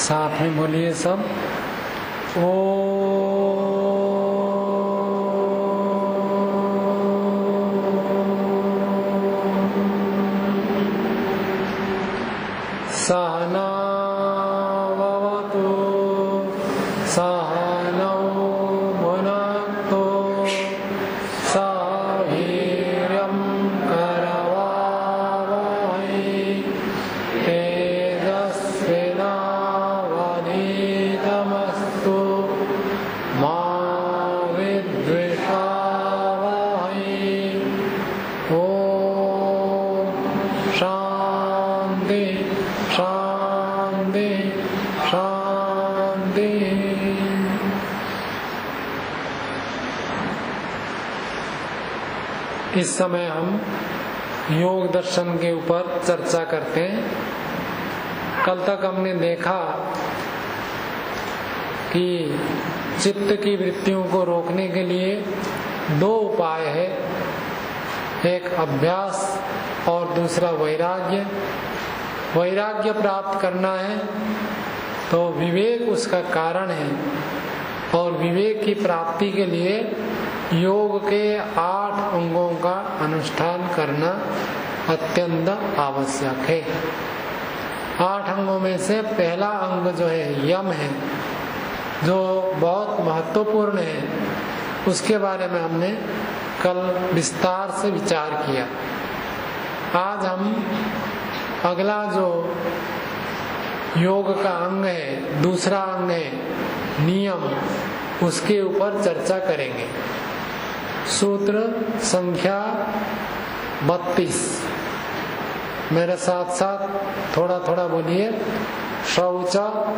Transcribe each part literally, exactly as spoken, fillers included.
साथ में बोलिए सब। ओ सहना भवतु सहनौ भुनक्तु सह वीर्यं करवावहै तेजस्विनावधीतमस्तु मा विद्विषावहै। ओम शांति शांति शांति। इस समय हम योग दर्शन के ऊपर चर्चा करते हैं। कल तक हमने देखा कि चित्त की वृत्तियों को रोकने के लिए दो उपाय है, एक अभ्यास और दूसरा वैराग्य। वैराग्य प्राप्त करना है तो विवेक उसका कारण है, और विवेक की प्राप्ति के लिए योग के आठ अंगों का अनुष्ठान करना अत्यंत आवश्यक है। आठ अंगों में से पहला अंग जो है यम है, जो बहुत महत्वपूर्ण है। उसके बारे में हमने कल विस्तार से विचार किया। आज हम अगला जो योग का अंग है, दूसरा अंग है नियम, उसके ऊपर चर्चा करेंगे। सूत्र संख्या बत्तीस, मेरे साथ साथ थोड़ा थोड़ा बोलिए। शौच,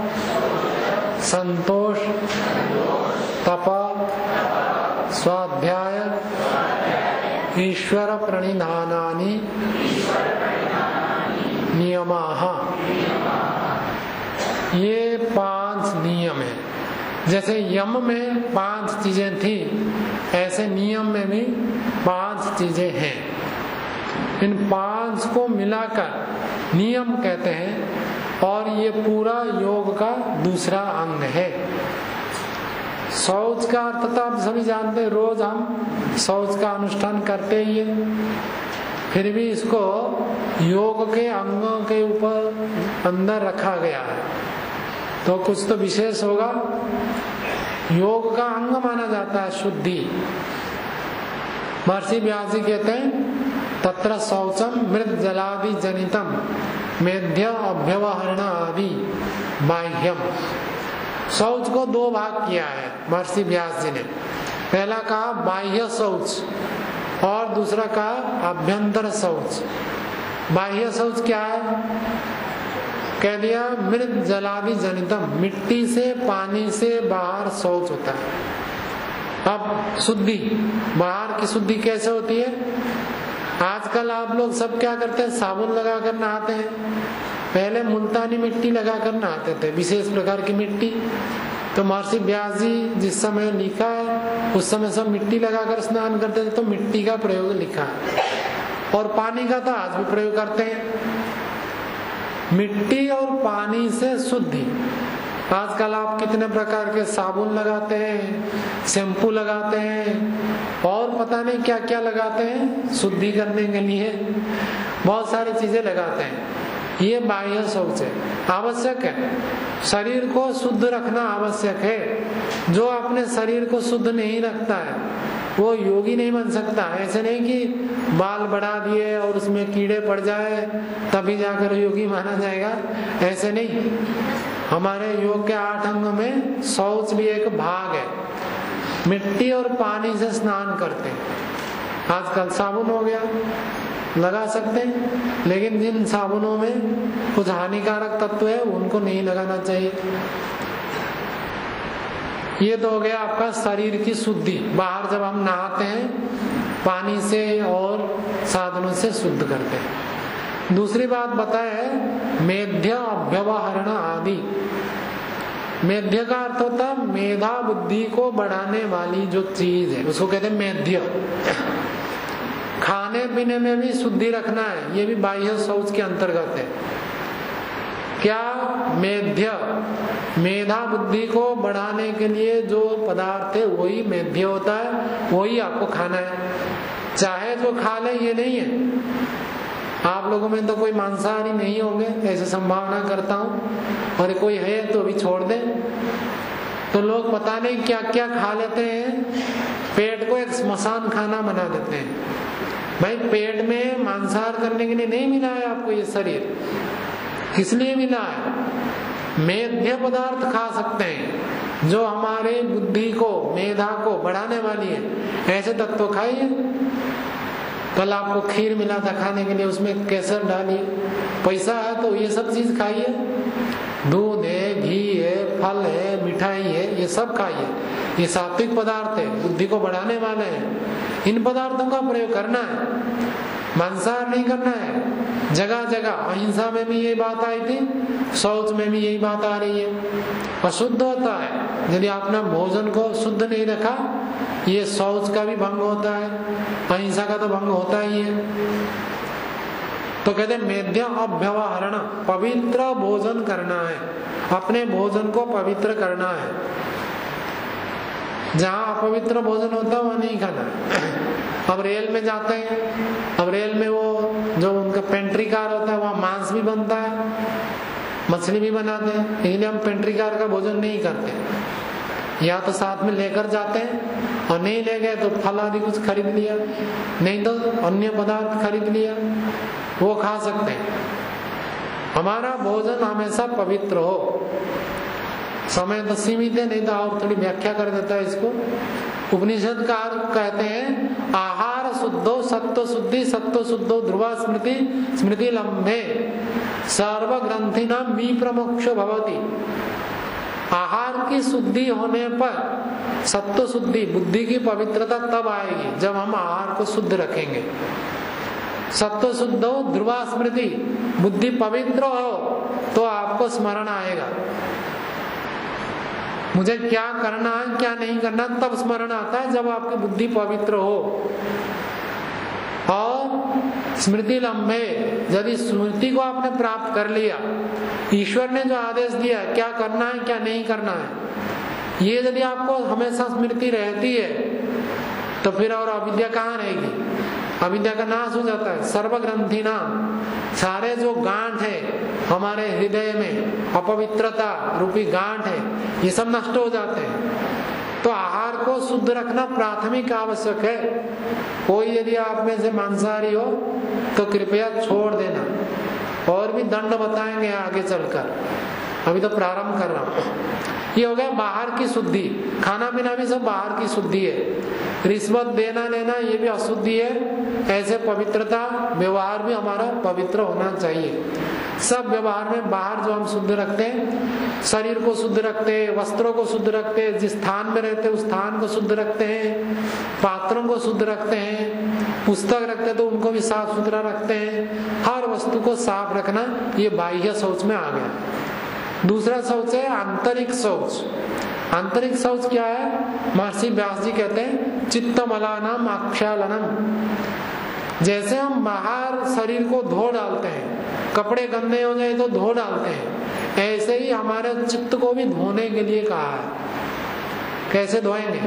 संतोष, तप, स्वाध्याय, ईश्वर प्रणिधानानि नियमाः। ये पांच नियम है। जैसे यम में पांच चीजें थी, ऐसे नियम में भी पांच चीजें हैं। इन पांच को मिलाकर नियम कहते हैं, और ये पूरा योग का दूसरा अंग है। शौच का अर्थ तो आप सभी जानते हैं, रोज हम शौच का अनुष्ठान करते ही है। फिर भी इसको योग के अंगों के ऊपर अंदर रखा गया है, तो कुछ तो विशेष होगा। योग का अंग माना जाता है शुद्धि। महर्षि व्यास जी कहते हैं तत्र शौचम मृत जलादि जनितम मेध्य अभ्यवहरण आदि बाह्यम। शौच को दो भाग किया है महर्षि व्यास जी ने। पहला कहा बाह्य शौच और दूसरा कहा अभ्यंतर शौच। बाह्य शौच क्या है? कह दिया मृत जलादि जनितम, मिट्टी से पानी से बाहर शौच होता है। अब शुद्धि, बाहर की शुद्धि कैसे होती है? आजकल आप लोग सब क्या करते हैं, साबुन लगा कर नहाते हैं। पहले मुल्तानी मिट्टी लगा कर नहाते थे, विशेष प्रकार की मिट्टी। तो महर्षि व्यास जी जिस समय लिखा है उस समय सब मिट्टी लगाकर स्नान करते थे, तो मिट्टी का प्रयोग लिखा है। और पानी का तो आज भी प्रयोग करते हैं। मिट्टी और पानी से शुद्धि। आजकल आप कितने प्रकार के साबुन लगाते हैं, शैम्पू लगाते हैं, और पता नहीं क्या क्या लगाते हैं शुद्धि करने के लिए। बहुत सारी चीजें लगाते हैं। ये बाह्य शौच है, आवश्यक है। शरीर को शुद्ध रखना आवश्यक है। जो अपने शरीर को शुद्ध नहीं रखता है वो योगी नहीं बन सकता। ऐसे नहीं कि बाल बढ़ा दिए और उसमें कीड़े पड़ जाए तभी जाकर योगी माना जाएगा, ऐसे नहीं। हमारे योग के आठ अंगों में शौच भी एक भाग है। मिट्टी और पानी से स्नान करते हैं। आजकल साबुन हो गया, लगा सकते हैं, लेकिन जिन साबुनों में कुछ हानिकारक तत्व है उनको नहीं लगाना चाहिए। ये तो हो गया आपका शरीर की शुद्धि। बाहर जब हम नहाते हैं पानी से और साधनों से शुद्ध करते हैं। दूसरी बात बताए मेध्य अभ्यवहरण आदि। मेध्य का अर्थ होता है मेधा बुद्धि को बढ़ाने वाली जो चीज है उसको कहते हैं मेध्य। खाने पीने में भी शुद्धि रखना है, ये भी बाह्य शौच के अंतर्गत है। क्या मेध्य, मेधा बुद्धि को बढ़ाने के लिए जो पदार्थ है वही मेध्य होता है, वही आपको खाना है। चाहे जो खा ले ये नहीं है। आप लोगों में तो कोई मांसाहारी नहीं होंगे ऐसे संभावना करता हूँ, और कोई है तो भी छोड़ दे। तो लोग पता नहीं क्या क्या खा लेते हैं, पेट को एक स्मशान खाना बना देते हैं। भाई पेट में मांसाहार करने के लिए नहीं मिला है आपको ये शरीर, किस लिए मिला है? मेध्य पदार्थ खा सकते हैं जो हमारे बुद्धि को, मेधा को बढ़ाने वाली है, ऐसे तत्व खाइए। कल आपको खीर मिला था खाने के लिए, उसमें केसर डालिए, पैसा है तो ये सब चीज खाइए। दूध है, घी है, फल है, मिठाई है, ये सब खाइए। ये सात्विक पदार्थ है, बुद्धि को बढ़ाने वाले हैं। इन पदार्थों का प्रयोग करना है, मांसाहार नहीं करना है। जगह जगह अहिंसा में भी यही बात आई थी, शौच में भी यही बात आ रही है। अशुद्ध होता है यदि आपने भोजन को शुद्ध नहीं रखा, ये शौच का भी भंग होता है, अहिंसा का तो भंग होता ही है। तो कहते मेध्य अभ्यवहरण, पवित्र भोजन करना है, अपने भोजन को पवित्र करना है। जहाँ अपवित्र भोजन होता है वहाँ नहीं खाना है। अब रेल में जाते हैं, अब रेल में वो जो उनका पेंट्री कार होता है वहाँ मांस भी बनता है, मछली भी बनाते हैं, इसलिए हम पेंट्री कार का भोजन नहीं करते। या तो साथ में लेकर जाते हैं, और नहीं ले गए तो फल आदि कुछ खरीद लिया, नहीं तो अन्य पदार्थ खरीद लिया, वो खा सकते हैं। हमारा भोजन हमेशा पवित्र हो। समय तो सीमित है, नहीं तो और थोड़ी व्याख्या कर देता है इसको। उपनिषदकार कहते हैं आहार शुद्धो सत्व शुद्धि, सत्व शुद्धो ध्रुवा स्मृति, स्मृति लंबे सर्व ग्रंथि नाम विप्रमोक्ष भवति। आहार की शुद्धि होने पर सत्व शुद्धि, बुद्धि की पवित्रता तब आएगी जब हम आहार को शुद्ध रखेंगे। सत्व शुद्ध हो, ध्रुवा स्मृति, बुद्धि पवित्र हो तो आपको स्मरण आएगा। मुझे क्या करना है क्या नहीं करना, तब स्मरण आता है जब आपकी बुद्धि पवित्र हो। और स्मृति लंबे, यदि स्मृति को आपने प्राप्त कर लिया, ईश्वर ने जो आदेश दिया है क्या करना है क्या नहीं करना है, ये यदि आपको हमेशा स्मृति रहती है तो फिर और अविद्या कहाँ रहेगी? अविद्या का नाश हो जाता है। सर्व ग्रंथि नाम, सारे जो गांठ है हमारे हृदय में, अपवित्रता रूपी गांठ है, ये सब नष्ट हो जाते हैं। तो आहार को शुद्ध रखना प्राथमिक आवश्यक है। कोई यदि आप में से मांसाहारी हो तो कृपया छोड़ देना, और भी दंड बताएंगे आगे चलकर, अभी तो प्रारंभ कर रहा हूं। ये हो गया बाहर की शुद्धि, खाना पीना भी सब बाहर की शुद्धि है। रिश्वत देना लेना ये भी अशुद्धि है। ऐसे पवित्रता, व्यवहार भी हमारा पवित्र होना चाहिए। सब व्यवहार में बाहर जो हम शुद्ध रखते हैं, शरीर को शुद्ध रखते हैं, वस्त्रों को शुद्ध रखते हैं, जिस स्थान में रहते हैं उस स्थान को शुद्ध रखते हैं, पात्रों को शुद्ध रखते हैं, पुस्तक रखते हैं तो उनको भी साफ सुथरा रखते हैं। हर वस्तु को साफ रखना ये बाह्य शौच में आ गया। दूसरा शौच है आंतरिक शौच। आंतरिक शौच क्या है? महर्षि व्यास जी कहते हैं चित्तमलानाम आख्यालनम। जैसे हम बाहर शरीर को धो डालते हैं, कपड़े गंदे हो जाए तो धो डालते हैं, ऐसे ही हमारे चित्त को भी धोने के लिए कहा है। कैसे धोएंगे?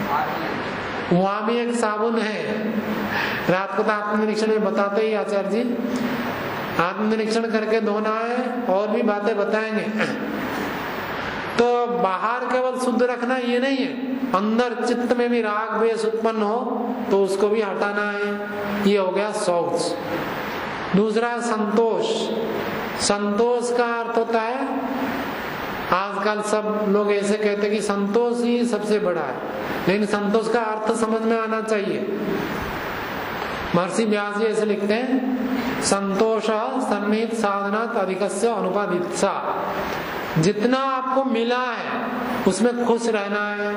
वहां भी एक साबुन है। रात को तो आत्मनिरीक्षण में बताते ही आचार्य जी, आत्मनिरीक्षण करके धोना है, और भी बातें बताएंगे। तो बाहर केवल शुद्ध रखना ये नहीं है, अंदर चित्त में भी राग द्वेष उत्पन्न हो तो उसको भी हटाना है। ये हो गया शौच। दूसरा संतोष। संतोष का अर्थ होता है, आजकल सब लोग ऐसे कहते हैं कि संतोष ही सबसे बड़ा है, लेकिन संतोष का अर्थ समझ में आना चाहिए। महर्षि व्यास जी ऐसे लिखते हैं संतोष सन्निहित साधनात् अधिकस्य अनुपादित्सा। जितना आपको मिला है उसमें खुश रहना है।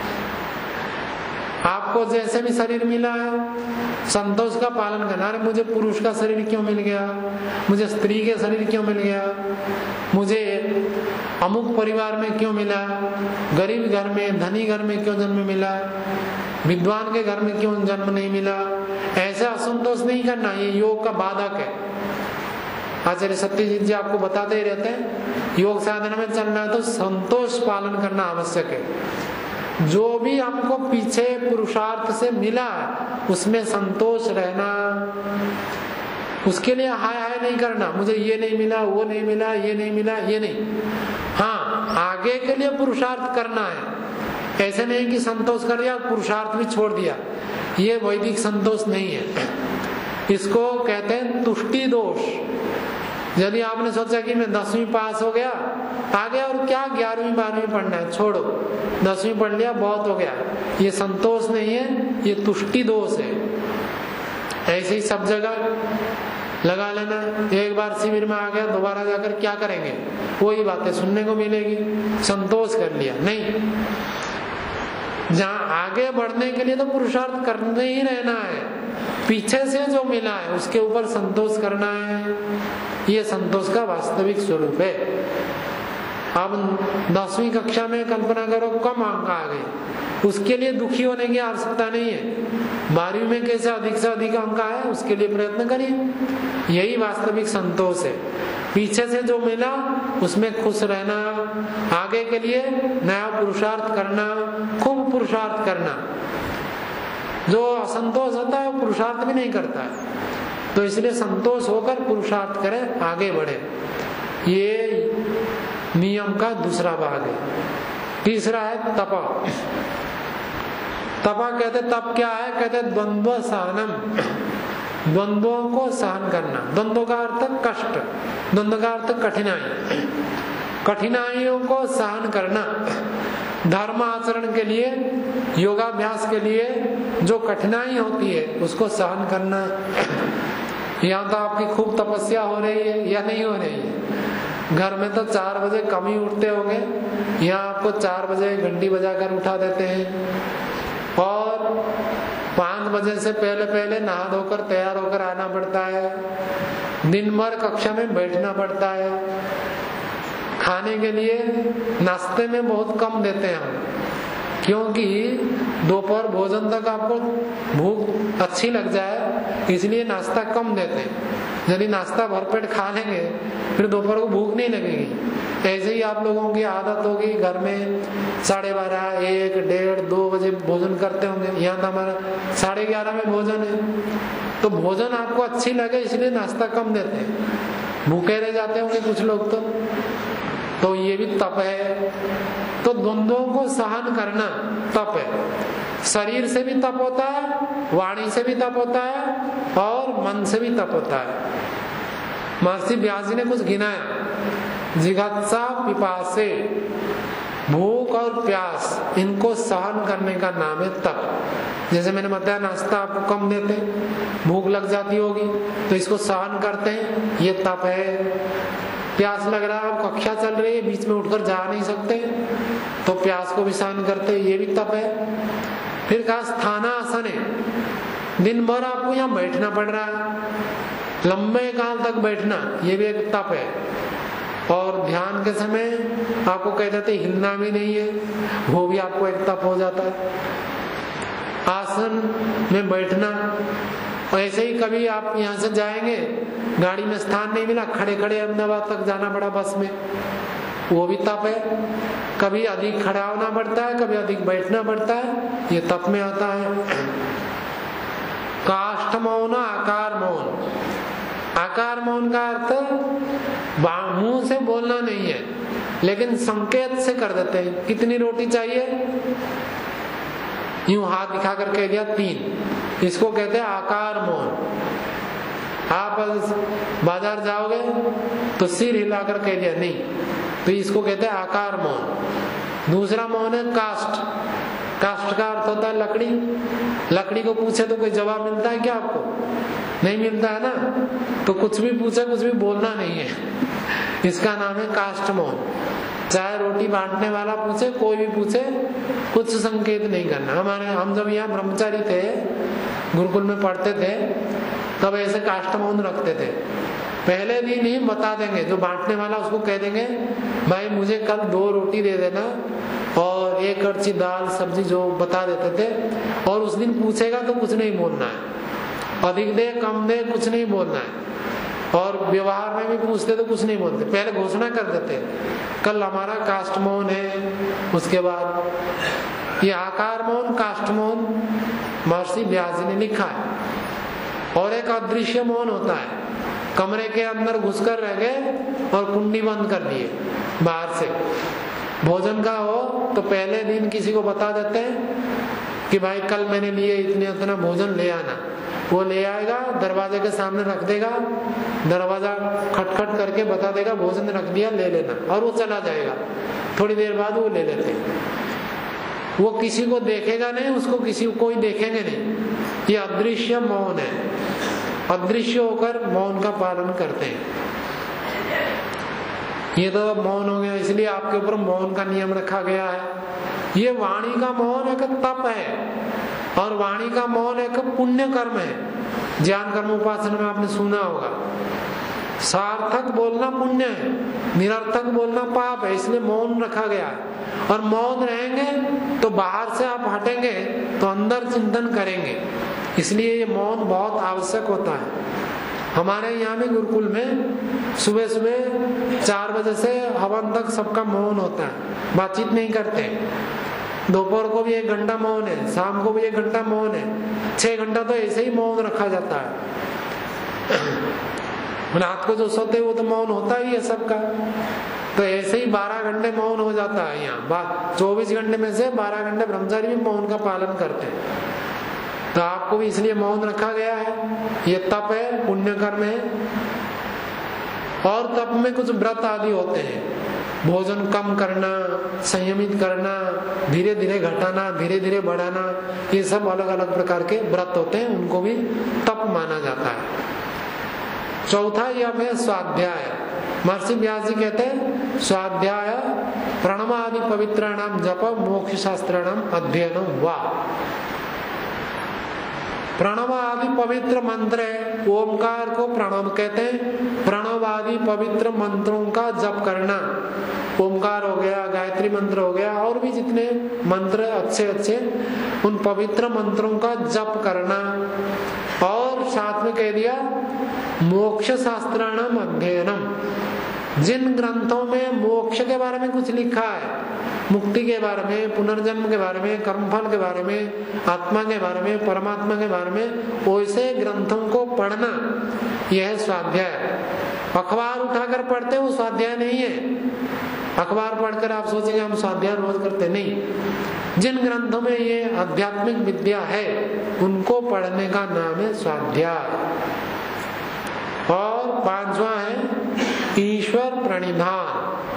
आपको जैसे भी शरीर मिला है संतोष का पालन करना। अरे मुझे पुरुष का शरीर क्यों मिल गया, मुझे स्त्री के शरीर क्यों मिल गया, मुझे अमुक परिवार में क्यों मिला, गरीब घर में धनी घर में क्यों जन्म मिला, विद्वान के घर में क्यों जन्म नहीं मिला। ऐसा असंतोष नहीं करना, ये योग का बाधक है। आचार्य सत्यजीत जी आपको बताते ही रहते हैं, योग साधना में चलना है तो संतोष पालन करना आवश्यक है। जो भी हमको पीछे पुरुषार्थ से मिला उसमें संतोष रहना, उसके लिए हाय हाय नहीं करना, मुझे ये नहीं मिला, वो नहीं मिला, ये नहीं मिला, ये नहीं। हाँ, आगे के लिए पुरुषार्थ करना है, ऐसे नहीं कि संतोष कर दिया पुरुषार्थ भी छोड़ दिया, ये वैदिक संतोष नहीं है। इसको कहते हैं तुष्टि दोष। यदि आपने सोचा कि मैं दसवीं पास हो गया, आगे और क्या ग्यारहवीं बारहवीं पढ़ना है, छोड़ो, दसवीं पढ़ लिया बहुत हो गया, ये संतोष नहीं है, ये तुष्टि दोष है। ऐसे ही सब जगह लगा लेना, एक बार शिविर में आ गया दोबारा जाकर क्या करेंगे, वही बातें सुनने को मिलेगी, संतोष कर लिया नहीं। जहाँ आगे बढ़ने के लिए तो पुरुषार्थ करने ही रहना है, पीछे से जो मिला है उसके ऊपर संतोष करना है, ये संतोष का वास्तविक स्वरूप है। अब दसवीं कक्षा में कल्पना करो कम अंक आ गए, उसके लिए दुखी होने की आवश्यकता नहीं है। बारहवीं में कैसे अधिक से अधिक अंक आए उसके लिए प्रयत्न करिए, यही वास्तविक संतोष है। पीछे से जो मिला उसमें खुश रहना, आगे के लिए नया पुरुषार्थ करना, खूब पुरुषार्थ करना। जो असंतोष होता है वो पुरुषार्थ भी नहीं करता है, तो इसलिए संतोष होकर पुरुषार्थ करें, आगे बढ़े। ये नियम का दूसरा भाग है। तीसरा है तपा। तपा कहते तप क्या है, कहते द्वंद्व सहनम, द्वंद्वों को सहन करना। द्वंद्व का अर्थ कष्ट, द्वंद्व का अर्थ कठिनाई, कठिनाइयों को सहन करना। धर्म आचरण के लिए, योगाभ्यास के लिए जो कठिनाई होती है उसको सहन करना। यहाँ तो आपकी खूब तपस्या हो रही है या नहीं हो रही है? घर में तो चार बजे कम ही उठते होंगे, यहाँ आपको चार बजे घंटी बजाकर उठा देते हैं और पाँच बजे से पहले पहले नहा धोकर तैयार होकर आना पड़ता है। दिन भर कक्षा में बैठना पड़ता है। खाने के लिए नाश्ते में बहुत कम देते हैं हम, क्योंकि दोपहर भोजन तक आपको भूख अच्छी लग जाए, इसलिए नाश्ता कम देते हैं। यदि नाश्ता भरपेट खा लेंगे फिर दोपहर को भूख नहीं लगेगी। ऐसे ही आप लोगों की आदत होगी, घर में साढ़े बारह, एक, डेढ़, दो बजे भोजन करते होंगे, यहाँ तो हमारा साढ़े ग्यारह में भोजन है। तो भोजन आपको अच्छी लगे इसलिए नाश्ता कम देते हैं, भूखे रह जाते होंगे कुछ लोग तो तो ये भी तप है। तो द्वंद्वों को सहन करना तप है। शरीर से भी तप होता है, वाणी से भी तप होता है और मन से भी तप होता है। महर्षि व्यास जी ने कुछ गिनाया, जिघासा पिपासे, भूख और प्यास, इनको सहन करने का नाम है तप। जैसे मैंने बताया नाश्ता आपको कम देते हैं, भूख लग जाती होगी तो इसको सहन करते हैं, ये तप है। प्यास लग रहा है, कक्षा चल रही है, बीच में उठकर जा नहीं सकते तो प्यास को भी सहन करते, ये भी तप है। फिर कहा स्थानासन है, दिन भर आपको यहाँ बैठना पड़ रहा है, लंबे काल तक बैठना, ये भी एक तप है। और ध्यान के समय आपको कह देते हिलना भी नहीं है, वो भी आपको एक तप हो जाता है। आसन में बैठना, ऐसे ही कभी आप यहाँ से जाएंगे, गाड़ी में स्थान नहीं मिला, खड़े खड़े अहमदाबाद तक जाना पड़ा बस में, वो भी तप है। कभी अधिक खड़ा होना पड़ता है, कभी अधिक बैठना पड़ता है, ये तप में आता है। काष्ठ मौन, आकार मौन। आकार मौन का अर्थ मुंह से बोलना नहीं है, लेकिन संकेत से कर देते हैं। कितनी रोटी चाहिए, यूं हाथ दिखाकर कह दिया तीन, इसको कहते हैं आकार मौन। आप बाजार जाओगे तो सिर हिलाकर कह दिया नहीं, तो इसको कहते हैं आकार मौन। दूसरा मौन है काष्ठ। काष्ठ का अर्थ होता है लकड़ी। लकड़ी को पूछे तो कोई जवाब मिलता है क्या आपको? नहीं मिलता है ना, तो कुछ भी पूछे, कुछ भी बोलना नहीं है, इसका नाम है काष्ठ मौन। चाहे रोटी बांटने वाला पूछे, कोई भी पूछे, कुछ संकेत नहीं करना। हमारे हम जब यहाँ ब्रह्मचारी थे, गुरुकुल में पढ़ते थे, तब ऐसे काष्ठ मौन रखते थे। पहले दिन ही बता देंगे, जो बांटने वाला उसको कह देंगे भाई मुझे कल दो रोटी दे देना और एक कड़छी दाल सब्जी, जो बता देते थे। और उस दिन पूछेगा तो कुछ नहीं बोलना है, अधिक दे कम दे कुछ नहीं बोलना है। और व्यवहार में भी पूछते तो कुछ नहीं बोलते, पहले घोषणा कर देते कल हमारा काष्ठ मौन है, उसके बाद ये आकार मौन, काष्ठ मौन महर्षि व्यास जी ने लिखा है। और एक अदृश्य मौन होता है, कमरे के अंदर घुसकर रह गए और कुंडी बंद कर दिए, बाहर से भोजन का हो तो पहले दिन किसी को बता देते हैं कि भाई कल मैंने लिए इतने इतना भोजन ले आना, वो ले आएगा, दरवाजे के सामने रख देगा, दरवाजा खटखट करके बता देगा भोजन रख दिया ले लेना, और वो चला जाएगा। थोड़ी देर बाद वो ले लेते, वो किसी को देखेगा नहीं, उसको किसी को कोई देखेंगे नहीं। ये अदृश्य मौन है, अदृश्य होकर मौन का पालन करते हैं। ये तो मौन हो गया, इसलिए आपके ऊपर मौन का नियम रखा गया है। ये वाणी का मौन एक तप है, और वाणी का मौन एक पुण्य कर्म है। ज्ञान कर्म उपासना में आपने सुना होगा, सार्थक बोलना पुण्य है, निरर्थक बोलना पाप है, इसलिए मौन रखा गया है। और मौन रहेंगे तो बाहर से आप हटेंगे तो अंदर चिंतन करेंगे, इसलिए ये मौन बहुत आवश्यक होता है। हमारे यहाँ में गुरुकुल में सुबह सुबह चार बजे से हवन तक सबका मौन होता है, बातचीत नहीं करते। दोपहर को भी एक घंटा मौन है, शाम को भी एक घंटा मौन है, छह घंटा तो ऐसे ही मौन रखा जाता है। रात को जो सोते वो तो मौन होता ही है सबका, तो ऐसे ही बारह घंटे मौन हो जाता है यहाँ। चौबीस घंटे में से बारह घंटे ब्रह्मचारी भी मौन का पालन करते हैं। तो आपको भी इसलिए मौन रखा गया है। ये तप है, पुण्य कर्म है। और तप में कुछ व्रत आदि होते हैं, भोजन कम करना, संयमित करना, धीरे धीरे घटाना, धीरे धीरे बढ़ाना, ये सब अलग अलग प्रकार के व्रत होते हैं, उनको भी तप माना जाता है। चौथा यम है स्वाध्याय। महर्षि व्यास जी कहते हैं स्वाध्याय प्रणवादि पवित्राणाम जप मोक्ष शास्त्राणाम अध्ययनम वा। प्रणव आदि पवित्र मंत्र है, ओमकार को प्रणव कहते हैं। प्रणव आदि पवित्र मंत्रों का जप करना, ओमकार हो गया, गायत्री मंत्र हो गया, और भी जितने मंत्र अच्छे अच्छे, उन पवित्र मंत्रों का जप करना। और साथ में कह दिया मोक्ष शास्त्राणाम अध्ययनम, जिन ग्रंथों में मोक्ष के बारे में कुछ लिखा है, मुक्ति के बारे में, पुनर्जन्म के बारे में, कर्मफल के बारे में, आत्मा के बारे में, परमात्मा के बारे में, वैसे ग्रंथों को पढ़ना, यह है स्वाध्याय। अखबार उठाकर पढ़ते वो स्वाध्याय नहीं है। अखबार पढ़कर आप सोचेंगे हम स्वाध्याय रोज करते, नहीं। जिन ग्रंथों में ये आध्यात्मिक विद्या है उनको पढ़ने का नाम है स्वाध्याय। और पांचवा है ईश्वर प्रणिधान।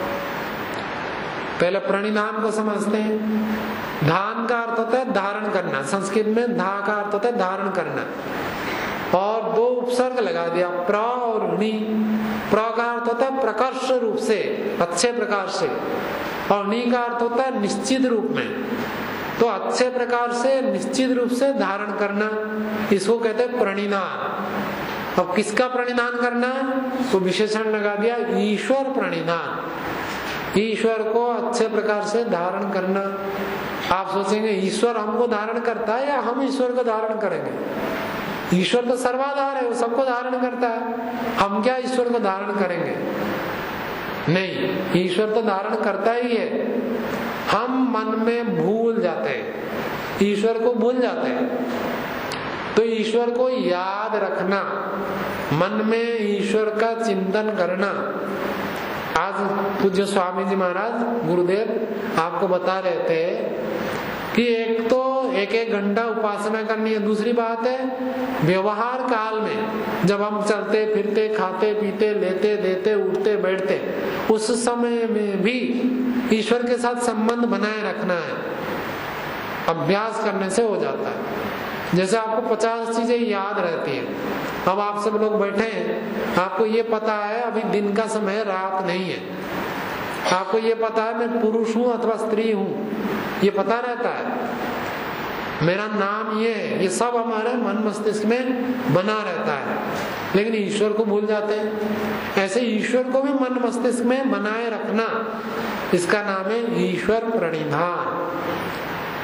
पहले प्रणिधान को समझते हैं। धान का अर्थ होता है धारण करना, संस्कृत में धा का अर्थ होता है धारण करना, और दो उपसर्ग लगा दिया प्र और णी। प्र का अर्थ होता है प्रकर्ष रूप से, अच्छे प्रकार से, और णी का अर्थ होता है निश्चित रूप में। तो अच्छे प्रकार से, निश्चित रूप से धारण करना, इसको कहते हैं प्रणिधान। अब किसका प्रणिधान करना है तो विशेषण लगा दिया ईश्वर प्रणिधान। ईश्वर को अच्छे प्रकार से धारण करना। आप सोचेंगे ईश्वर हमको धारण करता है या हम ईश्वर को धारण करेंगे? ईश्वर तो सर्वाधार है, वो सबको धारण करता है, हम क्या ईश्वर को धारण करेंगे? नहीं, ईश्वर तो धारण करता ही है। हम मन में भूल जाते हैं, ईश्वर को भूल जाते हैं। तो ईश्वर को याद रखना, मन में ईश्वर का चिंतन करना। आज पूज्य स्वामी जी महाराज गुरुदेव आपको बता रहे थे कि एक तो एक एक घंटा उपासना करनी है। दूसरी बात है व्यवहार काल में, जब हम चलते फिरते, खाते पीते, लेते देते, उठते बैठते, उस समय में भी ईश्वर के साथ संबंध बनाए रखना है। अभ्यास करने से हो जाता है। जैसे आपको पचास चीजें याद रहती है। अब आप सब लोग बैठे हैं, आपको ये पता है अभी दिन का समय, रात नहीं है। आपको ये पता है मैं पुरुष हूं अथवा स्त्री हूं, ये पता रहता है। मेरा नाम ये है, ये सब हमारे मन मस्तिष्क में बना रहता है, लेकिन ईश्वर को भूल जाते हैं। ऐसे ईश्वर को भी मन मस्तिष्क में बनाए रखना, इसका नाम है ईश्वर प्रणिधान।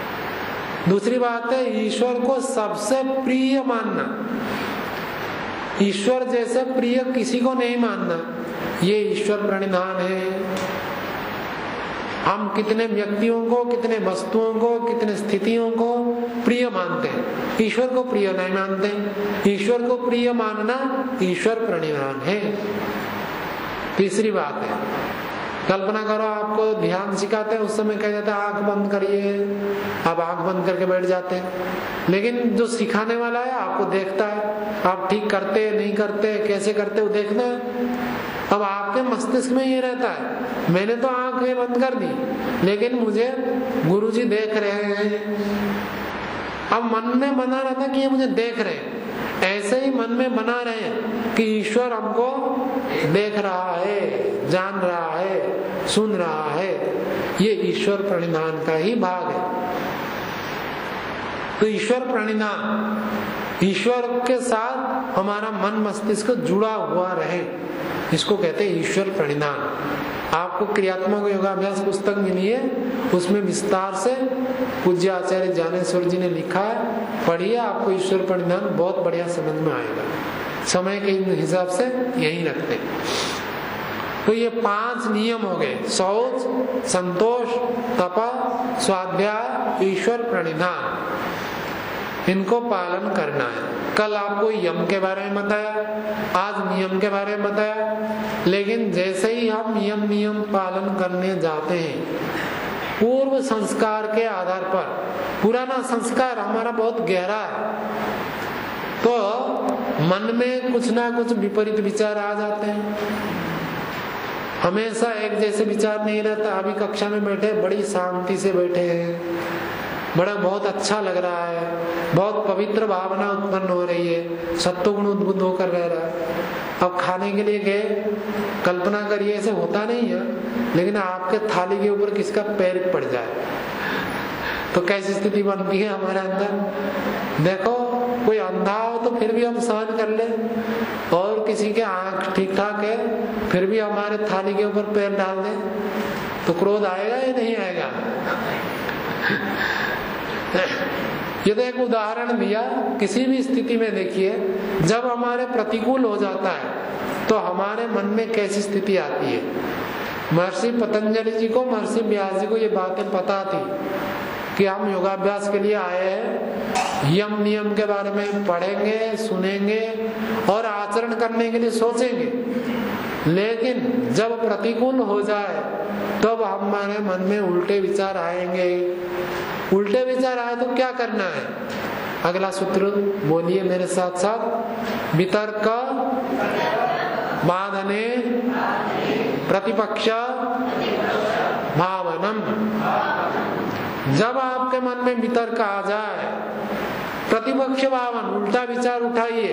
दूसरी बात है ईश्वर को सबसे प्रिय मानना। ईश्वर जैसे प्रिय किसी को नहीं मानना, ये ईश्वर प्रणिधान है। हम कितने व्यक्तियों को, कितने वस्तुओं को, कितने स्थितियों को प्रिय मानते हैं, ईश्वर को प्रिय नहीं मानते। ईश्वर को प्रिय मानना ईश्वर प्रणिधान है। तीसरी बात है, कल्पना करो आपको ध्यान सिखाते हैं, उस समय कह जाता है आंख बंद करिए, आप आंख बंद करके बैठ जाते हैं, लेकिन जो सिखाने वाला है आपको देखता है, आप ठीक करते नहीं करते, कैसे करते वो देखना है। अब आपके मस्तिष्क में ये रहता है, मैंने तो आंखें बंद कर दी, लेकिन मुझे गुरुजी देख रहे हैं। अब मन में बना रहता कि ये मुझे देख रहे हैं, ऐसे ही मन में बना रहे कि ईश्वर हमको देख रहा है, जान रहा है, सुन रहा है। ये ईश्वर प्रणिधान का ही भाग है। तो ईश्वर प्रणिधान, ईश्वर के साथ हमारा मन मस्तिष्क जुड़ा हुआ रहे, इसको कहते हैं ईश्वर प्रणिधान। आपको क्रियात्मक योगाभ्यास पुस्तक मिली है, उसमें विस्तार से पूज्य आचार्य ज्ञानेश्वर जी ने लिखा है, पढ़िए, आपको ईश्वर प्रणिधान बहुत बढ़िया समझ में आएगा। समय के हिसाब से यही रखते हैं। तो ये पांच नियम हो गए, शौच, संतोष, तप, स्वाध्याय, ईश्वर प्रणिधान, इनको पालन करना है। कल आपको यम के बारे में बताया, आज नियम के बारे में बताया, लेकिन जैसे ही हम यम नियम पालन करने जाते हैं, पूर्व संस्कार के आधार पर, पुराना संस्कार हमारा बहुत गहरा है, तो मन में कुछ ना कुछ विपरीत विचार आ जाते हैं। हमेशा एक जैसे विचार नहीं रहता। अभी कक्षा में बैठे, बड़ी शांति से बैठे हैं, बड़ा बहुत अच्छा लग रहा है, बहुत पवित्र भावना उत्पन्न हो रही है, सत्वगुण उद्बुद्ध होकर रह रहा है। अब खाने के लिए गए, कल्पना करिए ऐसे होता नहीं है, लेकिन आपके थाली के ऊपर किसका पैर पड़ जाए तो कैसी स्थिति बनती है हमारे अंदर। देखो, कोई अंधा हो तो फिर भी हम सहन कर ले, और किसी के आंख ठीक ठाक है फिर भी हमारे थाली के ऊपर पैर डाल दे, तो क्रोध आएगा या नहीं आएगा? ये तो एक उदाहरण दिया। किसी भी स्थिति में देखिए, जब हमारे प्रतिकूल हो जाता है तो हमारे मन में कैसी स्थिति आती है। महर्षि पतंजलि जी को, महर्षि व्यास जी को ये बातें पता थी कि हम योगाभ्यास के लिए आए हैं, यम नियम के बारे में पढ़ेंगे, सुनेंगे और आचरण करने के लिए सोचेंगे, लेकिन जब प्रतिकूल हो जाए तब हमारे मन में उल्टे विचार आएंगे। उल्टे विचार आए तो क्या करना है? अगला सूत्र बोलिए मेरे साथ साथ, वितर्क बाधने प्रतिपक्ष भावनम। जब आपके मन में वितर्क आ जाए, प्रतिपक्ष भावन, उल्टा विचार उठाइए।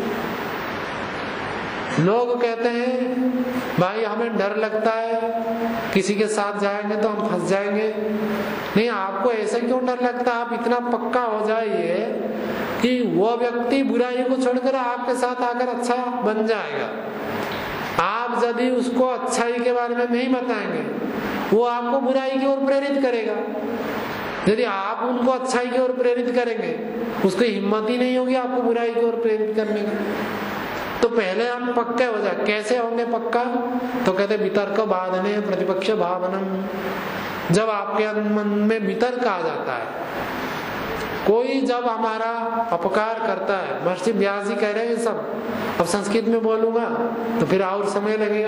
लोग कहते हैं भाई हमें डर लगता है, किसी के साथ जाएंगे तो हम फंस जाएंगे। नहीं, आपको ऐसे क्यों डर लगता है? आप इतना पक्का हो जाइए कि वो व्यक्ति बुराई को छोड़कर आपके साथ आकर अच्छा बन जाएगा। आप यदि उसको अच्छाई के बारे में नहीं बताएंगे, वो आपको बुराई की ओर प्रेरित करेगा। यदि आप उनको अच्छाई की ओर प्रेरित करेंगे, उसकी हिम्मत ही नहीं होगी आपको बुराई की ओर प्रेरित करने की। तो पहले हम पक्के हो जाए। कैसे होंगे पक्का? तो कहते वितर्क बाधने प्रतिपक्ष भावनम। जब आपके मन में वितर्क आ जाता है, कोई जब हमारा अपकार करता है, महर्षि व्यास जी कह रहे हैं सब, अब संस्कृत में बोलूंगा तो फिर और समय लगेगा।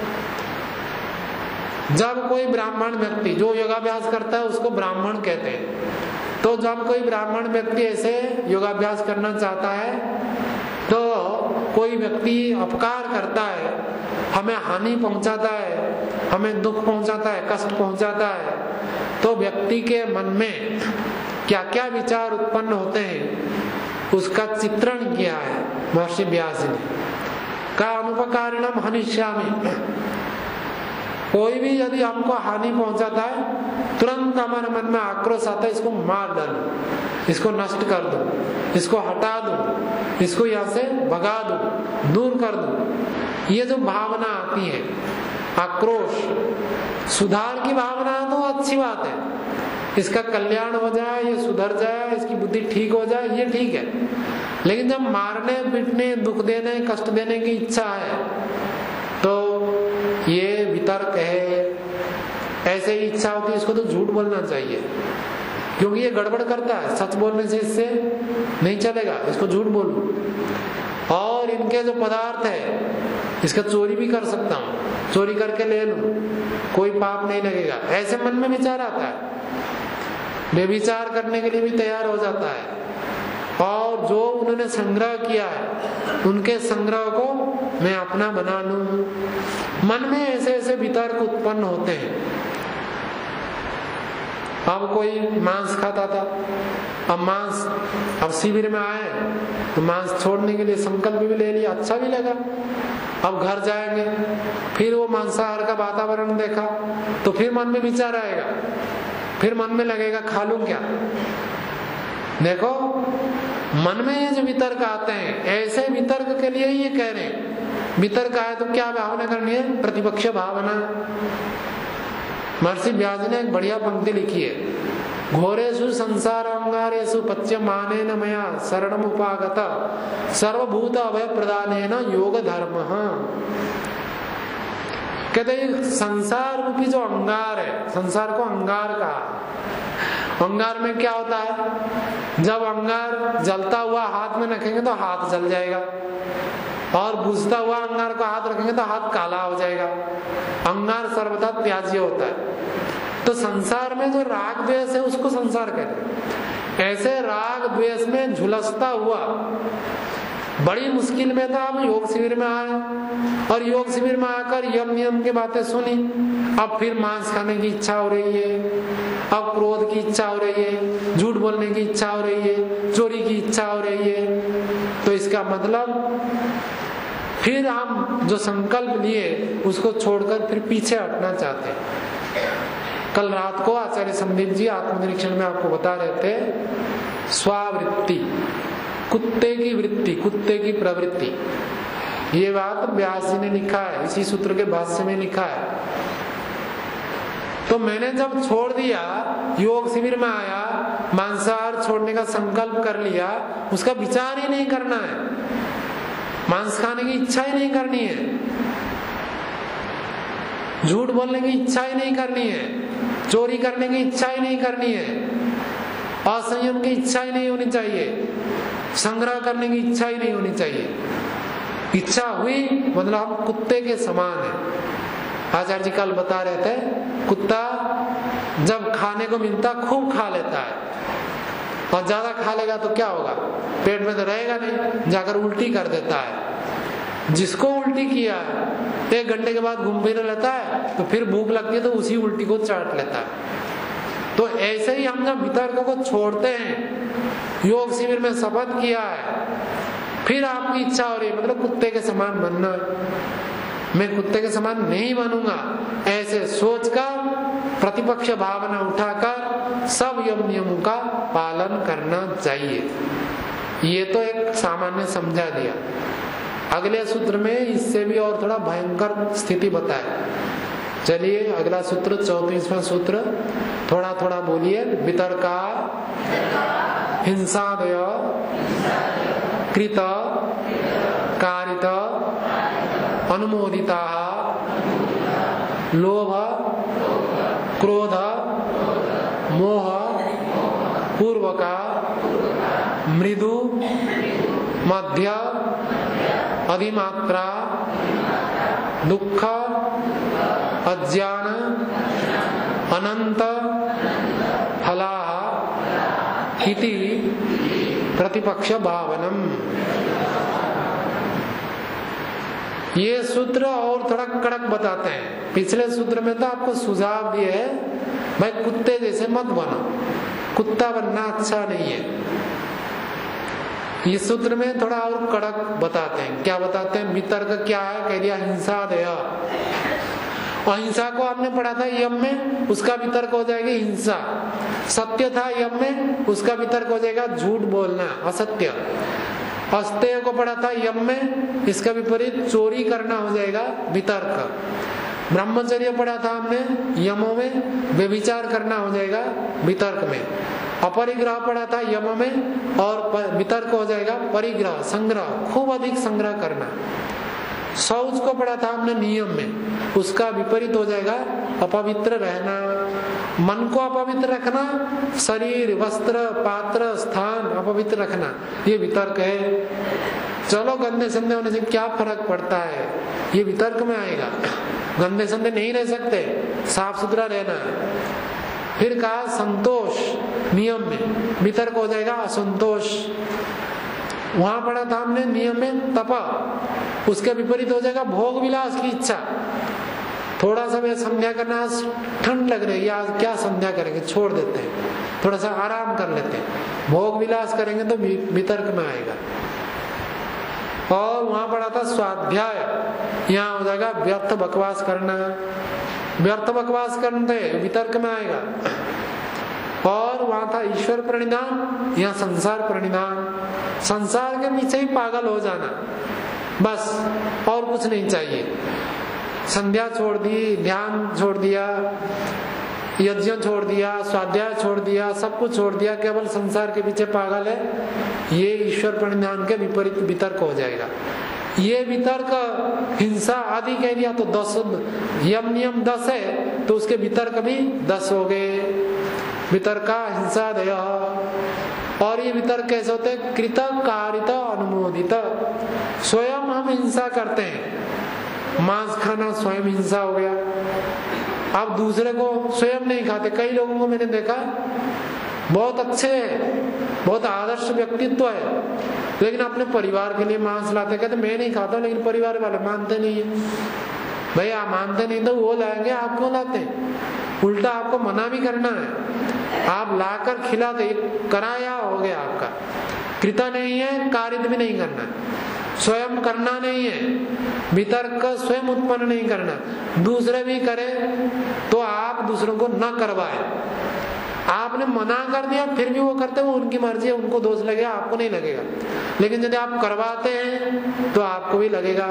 जब कोई ब्राह्मण व्यक्ति जो योगाभ्यास करता है उसको ब्राह्मण कहते हैं। तो जब कोई ब्राह्मण व्यक्ति ऐसे योगाभ्यास करना चाहता है, तो कोई व्यक्ति अपकार करता है, हमें हानि पहुंचाता है, हमें दुख पहुंचाता है, कष्ट पहुंचाता है, तो व्यक्ति के मन में क्या क्या विचार उत्पन्न होते हैं उसका चित्रण किया है महर्षि व्यास ने। का अनुपकारिणम हनिष्यामि। कोई भी यदि हमको हानि पहुंचाता है, तुरंत हमारे मन में आक्रोश आता है, इसको मार डालो, इसको नष्ट कर दो, इसको हटा दो, इसको यहाँ से भगा दो, दूर कर दो। ये जो भावना आती है आक्रोश, सुधार की भावना तो अच्छी बात है, इसका कल्याण हो जाए, ये सुधर जाए, इसकी बुद्धि ठीक हो जाए, ये ठीक है। लेकिन जब मारने पीटने दुख देने कष्ट देने की इच्छा है तो ये वितर्क है, ऐसे ही इच्छा होती है, इसको तो झूठ बोलना चाहिए क्योंकि ये गड़बड़ करता है, सच बोलने से इससे नहीं चलेगा, इसको झूठ बोलूं। और इनके जो पदार्थ है इसका चोरी भी कर सकता हूँ, चोरी करके ले लूं, कोई पाप नहीं लगेगा, ऐसे मन में विचार आता है, बेविचार करने के लिए भी तैयार हो जाता है। और जो उन्होंने संग्रह किया है उनके संग्रह को मैं अपना बना लूं, मन में ऐसे ऐसे वितर्क उत्पन्न होते हैं। अब कोई मांस खाता था, अब मांस अब शिविर में आए तो मांस छोड़ने के लिए संकल्प भी ले लिया, अच्छा भी लगा। अब घर जाएंगे फिर वो मांसाहार का वातावरण देखा तो फिर मन में विचार आएगा, फिर मन में लगेगा खा लूं क्या। देखो मन में ये जो वितर्क आते हैं, ऐसे वितर्क के लिए ये कह रहे हैं। वितर्क आए तो क्या भावना करनी है? प्रतिपक्ष भावना। महर्षि व्यास ने एक बढ़िया पंक्ति लिखी है, घोरेषु संसार अंगारेषु पच्यमानेन मया शरणम उपागत सर्वभूत अभय प्रदानेन योग धर्म। कहते हैं संसार रूपी जो अंगार है, संसार को अंगार कहा। अंगार में क्या होता है? जब अंगार जलता हुआ हाथ में रखेंगे तो हाथ जल जाएगा, और बुझता हुआ अंगार को हाथ रखेंगे तो हाथ काला हो जाएगा। अंगार सर्वथा त्याज्य होता है। तो संसार में जो राग द्वेष है उसको संसार कहते हैं। ऐसे राग द्वेष में झुलसता हुआ बड़ी मुश्किल में था, हम योग शिविर में आए और योग शिविर में आकर यम नियम की बातें सुनी। अब फिर मांस खाने की इच्छा हो रही है, अब क्रोध की इच्छा हो रही है, झूठ बोलने की इच्छा हो रही है, चोरी की इच्छा हो रही है। तो इसका मतलब फिर हम जो संकल्प लिए उसको छोड़कर फिर पीछे हटना चाहते हैं। कल रात को आचार्य संदीप जी आत्मनिरीक्षण में आपको बता रहे थे, स्वावृत्ति, कुत्ते की वृत्ति, कुत्ते की प्रवृत्ति, ये बात व्यास जी ने लिखा है, इसी सूत्र के भाष्य में लिखा है। तो मैंने जब छोड़ दिया, योग शिविर में आया, मांसाहार छोड़ने का संकल्प कर लिया, उसका विचार ही नहीं करना है, मांस खाने की इच्छा ही नहीं करनी है, झूठ बोलने की इच्छा ही नहीं करनी है, चोरी करने की इच्छा ही नहीं करनी है, असंयम की इच्छा ही नहीं होनी चाहिए, संग्रह करने की इच्छा ही नहीं होनी चाहिए। इच्छा हुई मतलब हम कुत्ते के समान है। आचार्य जी कल बता रहे थे, कुत्ता जब खाने को मिलता खूब खा लेता है, और ज्यादा खा लेगा तो क्या होगा? पेट में तो रहेगा नहीं, जाकर उल्टी कर देता है। जिसको उल्टी किया है एक घंटे के बाद घूम फिर लेता है, तो फिर भूख लगती है तो उसी उल्टी को चाट लेता है। तो ऐसे ही हम जब वितर्क को छोड़ते हैं, योग शिविर में शपथ किया है, फिर आपकी इच्छा हो रही है मतलब कुत्ते के समान बनना, मैं कुत्ते के समान नहीं बनूंगा, ऐसे सोचकर प्रतिपक्ष भावना उठाकर सब यम नियमों का पालन करना चाहिए। ये तो एक सामान्य समझा दिया। अगले सूत्र में इससे भी और थोड़ा भयंकर स्थिति बताए। चलिए अगला सूत्र, चौतीसवां सूत्र, थोड़ा थोड़ा बोलिए। वितर्का हिंसादय कृत कारित अनुमोदिता लोभ क्रोध मोह पूर्वका मृदु मध्य अधिमात्रा दुख अज्ञान अनंत फला इति प्रतिपक्ष भावनम। ये सूत्र और थोड़ा कड़क बताते हैं। पिछले सूत्र में तो आपको सुझाव दिए है, भाई कुत्ते जैसे मत बनो, कुत्ता बनना अच्छा नहीं है। इस सूत्र में थोड़ा और कड़क बताते हैं। क्या बताते हैं? वितर्क क्या है? कह दिया हिंसा दया। अहिंसा को आपने पढ़ा था यम में, उसका वितर्क हो जाएगी हिंसा। सत्य था यम में, उसका वितर्क हो जाएगा झूठ बोलना, असत्य। अस्तेय को पढ़ा था यम में, इसका विपरीत चोरी करना हो जाएगा वितर्क। ब्रह्मचर्य पढ़ा था हमने, यमों में व्यभिचार करना हो जाएगा वितर्क में। अपरिग्रह पढ़ा था यम में, और वितर्क हो जाएगा परिग्रह, संग्रह, खूब अधिक संग्रह करना। शौच को पढ़ा था हमने नियम में, उसका विपरीत हो जाएगा अपवित्र रहना। मन को अपवित्र रखना, शरीर, वस्त्र, पात्र, स्थान अपवित्र रखना, ये वितर्क है। चलो गंदे संदे होने से क्या फर्क पड़ता है, ये वितर्क में आएगा। गंदे संदे नहीं रह सकते, साफ सुथरा रहना है। फिर कहा संतोष नियम में, वितर्क हो जाएगा असंतोष। वहां पढ़ा था हमने नियम में तपा, उसके विपरीत हो जाएगा भोग विलास की इच्छा। थोड़ा सा मैं संध्या करना, ठंड लग रही है आज क्या संध्या करेंगे, छोड़ देते हैं, थोड़ा सा आराम कर लेते हैं, भोग विलास करेंगे तो वितर्क में आएगा। और वहां पढ़ा था स्वाध्याय, यहाँ हो जाएगा व्यर्थ बकवास करना, व्यर्थ बकवास करते वितर्क में आएगा। और वहां था ईश्वर प्रणिधान, यहाँ संसार प्रणिधान, संसार के पीछे ही पागल हो जाना बस, और कुछ नहीं चाहिए। संध्या छोड़ दी, ध्यान छोड़ दिया, यज्ञ छोड़ दिया, स्वाध्याय छोड़ दिया, सब कुछ छोड़ दिया, केवल संसार के पीछे पागल है, ये ईश्वर प्रणिधान के विपरीत वितर्क हो जाएगा। ये वितर्क हिंसा आदि कह दिया तो दस, यम नियम दस है तो उसके वितर्क भी दस हो गए। वितर्का हिंसा दया। और ये वितर्क कैसे होते हैं, कृत कारित अनुमोदित। स्वयं हम हिंसा करते हैं, मांस खाना स्वयं हिंसा हो गया। अब दूसरे को स्वयं नहीं खाते, कई लोगों को मैंने देखा बहुत अच्छे हैं, बहुत आदर्श व्यक्तित्व है, लेकिन अपने परिवार के लिए मांस लाते, कहते मैं नहीं खाता, लेकिन परिवार वाले मानते नहीं है। भैया आप मानते नहीं तो वो लाएंगे, आप क्यों लाते? उल्टा आपको मना भी करना है, आप लाकर खिला दे, कराया हो गया आपका। कृता नहीं है, कारित भी नहीं करना, स्वयं करना नहीं है, वितर्क स्वयं उत्पन्न नहीं करना, दूसरे भी करे तो आप दूसरों को न करवाए। आपने मना कर दिया फिर भी वो करते, वो उनकी मर्जी है, उनको दोष लगेगा, आपको नहीं लगेगा। लेकिन यदि आप करवाते हैं तो आपको भी लगेगा।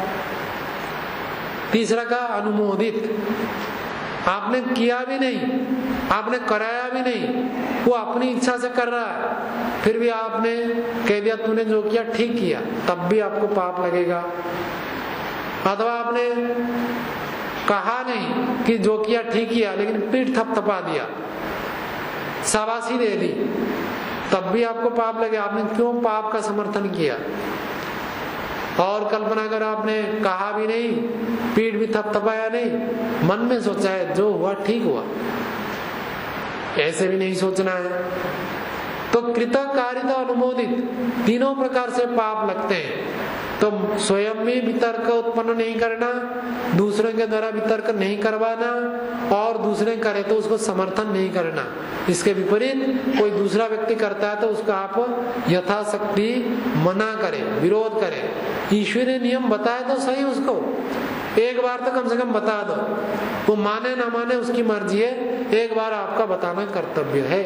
तीसरा का अनुमोदित, आपने किया भी नहीं, आपने कराया भी नहीं, वो अपनी इच्छा से कर रहा है, फिर भी आपने कह दिया तूने जो किया ठीक किया, तब भी आपको पाप लगेगा। अथवा आपने कहा नहीं कि जो किया ठीक किया, लेकिन पीठ थपथपा दिया, शाबाशी दे दी, तब भी आपको पाप लगे। आपने क्यों पाप का समर्थन किया? और कल्पना कर आपने कहा भी नहीं, पीठ भी थपथपाया नहीं, मन में सोचा है जो हुआ ठीक हुआ, ऐसे भी नहीं सोचना है। तो कृत कारित अनुमोदित तीनों प्रकार से पाप लगते हैं। तो स्वयं भी वितर्क उत्पन्न नहीं करना, दूसरे के द्वारा वितर्क नहीं करवाना, और दूसरे करे तो उसको समर्थन नहीं करना। इसके विपरीत कोई दूसरा व्यक्ति करता है तो उसका आप यथाशक्ति मना करें, विरोध करें। ईश्वरीय नियम बताए तो सही उसको, एक बार तो कम से कम बता दो, वो माने ना माने उसकी मर्जी है, एक बार आपका बताना कर्तव्य है।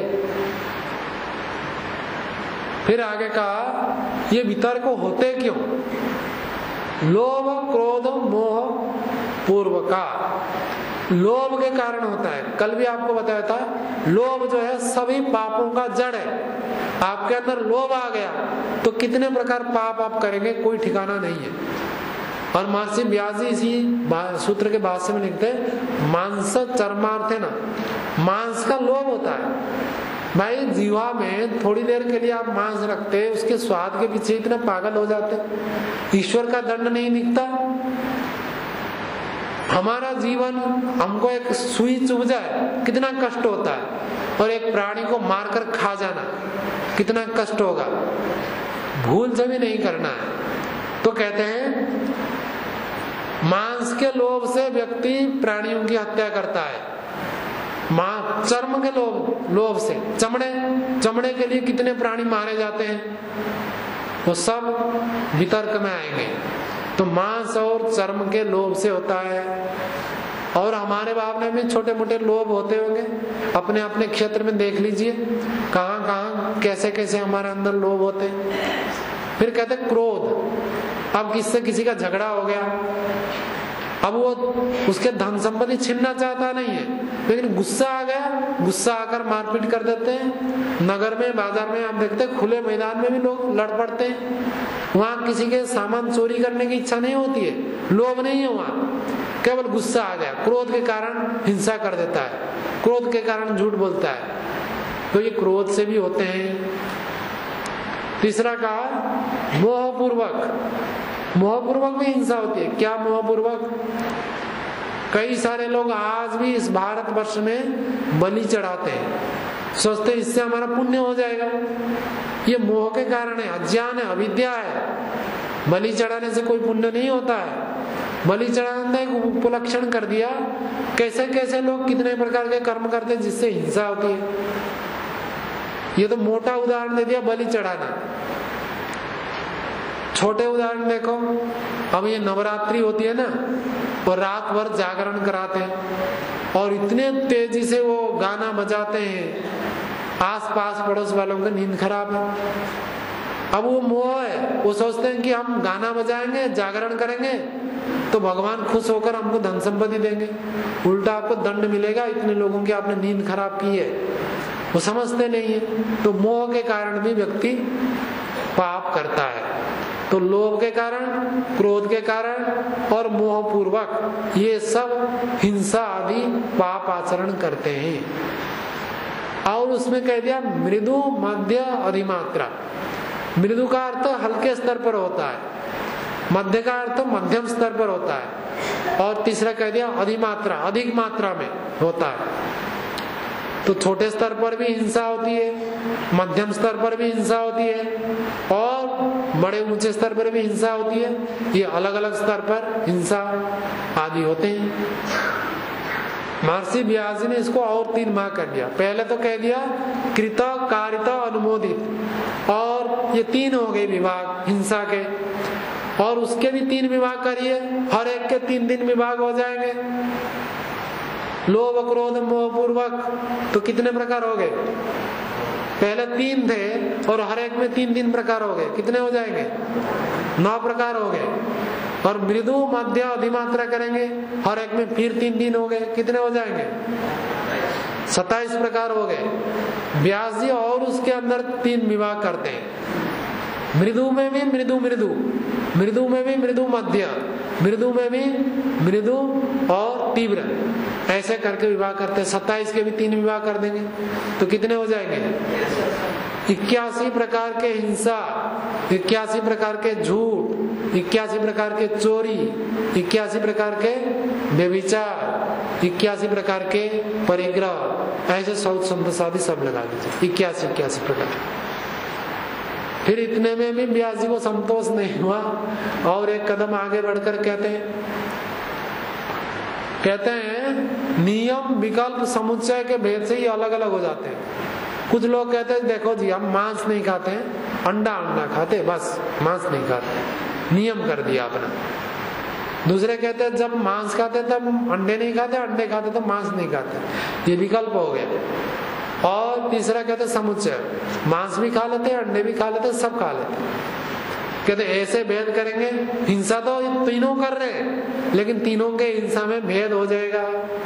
फिर आगे कहा ये वितर्क होते क्यों? लोभ क्रोध मोह पूर्व का, लोभ के कारण होता है। कल भी आपको बताया था, लोभ जो है सभी पापों का जड़ है। आपके अंदर लोभ आ गया तो कितने प्रकार पाप आप करेंगे कोई ठिकाना नहीं है। और महर्षि व्यास जी इसी सूत्र के भाष्य में लिखते हैं, मांस चर्मार्थ है ना, मांस का लोभ होता है। भाई जीवा में थोड़ी देर के लिए आप मांस रखते, उसके स्वाद के पीछे इतना पागल हो जाते, ईश्वर का दंड नहीं दिखता। हमारा जीवन, हमको एक सुई चुभ जाए कितना कष्ट होता है, और एक प्राणी को मारकर खा जाना कितना कष्ट होगा, भूल से भी नहीं करना है। तो कहते हैं मांस के लोभ से व्यक्ति प्राणियों की हत्या करता है। मां चर्म के लोभ लोभ से, चमड़े चमड़े के लिए कितने प्राणी मारे जाते हैं, वो सब वितर्क में आएंगे। तो मांस और चर्म के लोभ से होता है। और हमारे बाप ने भी छोटे मोटे लोभ होते होंगे, अपने अपने क्षेत्र में देख लीजिए कहां कहां कैसे कैसे हमारे अंदर लोभ होते। फिर कहते क्रोध, अब किससे किसी का झगड़ा हो गया, अब वो उसके धन संपत्ति छीनना चाहता नहीं है, लेकिन गुस्सा आ गया, गुस्सा आकर मारपीट कर देते हैं। नगर में, बाजार में आप देखते हैं, खुले मैदान में भी लोग लड़ पड़ते हैं। वहां किसी के सामान चोरी करने की इच्छा नहीं होती है, लोभ नहीं है वहां, केवल गुस्सा आ गया, क्रोध के कारण हिंसा कर देता है, क्रोध के कारण झूठ बोलता है। तो ये क्रोध से भी होते हैं। तीसरा कहा मोहपूर्वक, मोहपूर्वक भी हिंसा होती है। क्या मोहपूर्वक? कई सारे लोग आज भी इस भारतवर्ष में बलि चढ़ाते हैं, सोचते हैं इससे हमारा पुण्य हो जाएगा। ये मोह के कारण है, अज्ञान है, अविद्या है। बलि चढ़ाने से कोई पुण्य नहीं होता है। बलि चढ़ाने ने एक उपलक्षण कर दिया, कैसे कैसे लोग कितने प्रकार के कर्म करते हैं जिससे हिंसा होती है। ये तो मोटा उदाहरण दे दिया बलि चढ़ाना। छोटे उदाहरण देखो, अब ये नवरात्रि होती है ना, और रात भर जागरण कराते हैं और इतने तेजी से वो गाना बजाते हैं, आस पास पड़ोस वालों की नींद खराब है। अब वो मोह है, वो सोचते हैं कि हम गाना बजाएंगे, जागरण करेंगे तो भगवान खुश होकर हमको धन संपत्ति देंगे, उल्टा आपको दंड मिलेगा, इतने लोगों की आपने नींद खराब की है। वो समझते नहीं है। तो मोह के कारण भी व्यक्ति पाप करता है। तो लोभ के कारण, क्रोध के कारण और मोह पूर्वक ये सब हिंसा आदि पाप आचरण करते हैं। और उसमें कह दिया मृदु, मध्य, अधिमात्रा। मृदु का अर्थ हल्के स्तर पर होता है, मध्य का अर्थ मध्यम स्तर पर होता है, और तीसरा कह दिया अधिमात्रा, अधिक मात्रा में होता है। तो छोटे स्तर पर भी हिंसा होती है, मध्यम स्तर पर भी हिंसा होती है, और बड़े ऊंचे स्तर पर भी हिंसा होती है। ये अलग अलग स्तर पर हिंसा आदि होते हैं। महर्षि व्यास जी ने इसको और तीन भाग कर दिया। पहले तो कह दिया कृत, कारित, अनुमोदित, और ये तीन हो गए विभाग हिंसा के। और उसके भी तीन विभाग करिए, हर एक के तीन तीन विभाग हो जाएंगे। लोभ, क्रोध, मोह पूर्वक, तो कितने प्रकार हो गए? पहले तीन थे और हर एक में तीन तीन प्रकार हो गए, कितने हो जाएंगे? नौ प्रकार हो गए। और मृदु, मध्य, अधिमात्रा करेंगे, हर एक में फिर तीन तीन हो गए, कितने हो जाएंगे? सत्ताईस प्रकार हो गए। व्यास जी और उसके अंदर तीन विभाग करते हैं। मृदु में भी मृदु मृदु, मृदु में भी मृदु मध्य, मृदु में भी मृदु और तीव्र, ऐसे करके विभाग करते हैं। सत्ताईस के भी तीन विभाग कर देंगे तो कितने हो जाएंगे? इक्यासी प्रकार के हिंसा, इक्यासी प्रकार के झूठ, इक्यासी प्रकार के चोरी, इक्यासी प्रकार के व्यभिचार, इक्यासी प्रकार के परिग्रह, ऐसे सौत संतोष आदि सब लगा दीजिए, इक्यासी इक्यासी प्रकार। फिर इतने में भी व्यास जी को संतोष नहीं हुआ और एक कदम आगे बढ़कर कहते हैं कहते हैं नियम, विकल्प, समुच्चय के भेद से ही अलग अलग हो जाते हैं। कुछ लोग कहते हैं देखो जी हम मांस नहीं खाते हैं, अंडा अंडा खाते, बस मांस नहीं खाते, नियम कर दिया अपना। दूसरे कहते हैं जब मांस खाते तब अंडे नहीं खाते, अंडे खाते तो मांस नहीं खाते, ये विकल्प हो गया। और तीसरा कहते समुच्चय, मांस भी खा लेते, अंडे भी खा लेते, सब खा लेते। कहते ऐसे भेद करेंगे, हिंसा तो तीनों कर रहे हैं लेकिन तीनों के हिंसा में भेद हो जाएगा।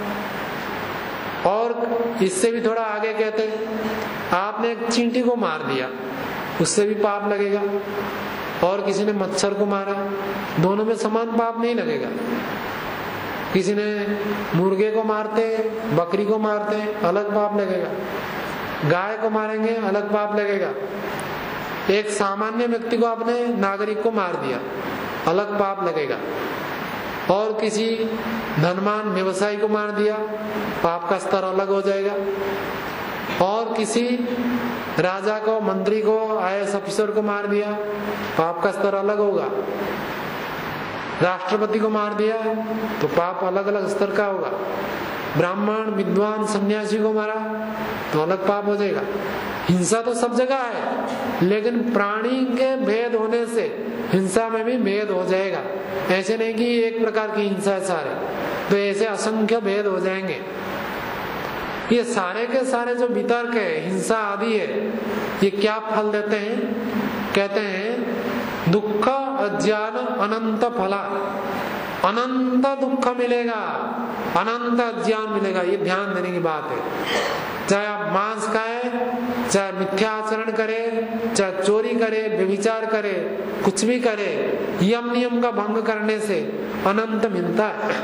और इससे भी थोड़ा आगे कहते आपने एक चींटी को मार दिया, उससे भी पाप लगेगा, और किसी ने मच्छर को मारा, दोनों में समान पाप नहीं लगेगा। किसी ने मुर्गे को मारते, बकरी को मारते, अलग पाप लगेगा। गाय को मारेंगे, अलग पाप लगेगा। एक सामान्य व्यक्ति को आपने, नागरिक को मार दिया, अलग पाप लगेगा। और किसी धनवान व्यवसायी को मार दिया, पाप का स्तर अलग हो जाएगा। और किसी राजा को, मंत्री को, आई ए एस अफसर को मार दिया, पाप का स्तर अलग होगा। राष्ट्रपति को मार दिया तो पाप अलग अलग स्तर का होगा। ब्राह्मण, विद्वान, सन्यासी को मारा तो अलग पाप हो जाएगा। हिंसा तो सब जगह है, लेकिन प्राणी के भेद होने से हिंसा में भी भेद हो जाएगा। ऐसे नहीं कि एक प्रकार की हिंसा है सारे, तो ऐसे असंख्य भेद हो जाएंगे। ये सारे के सारे जो वितर्क है, हिंसा आदि है, ये क्या फल देते हैं? कहते हैं दुख, अज्ञान, अनंत फला। अनंत दुख मिलेगा, अनंत ज्ञान मिलेगा। ये ध्यान देने की बात है। चाहे आप मांस खाएं, चाहे मिथ्या आचरण करे, चाहे चोरी करे, व्यभिचार करे, कुछ भी करे, यम नियम का भंग करने से अनंत मिलता है।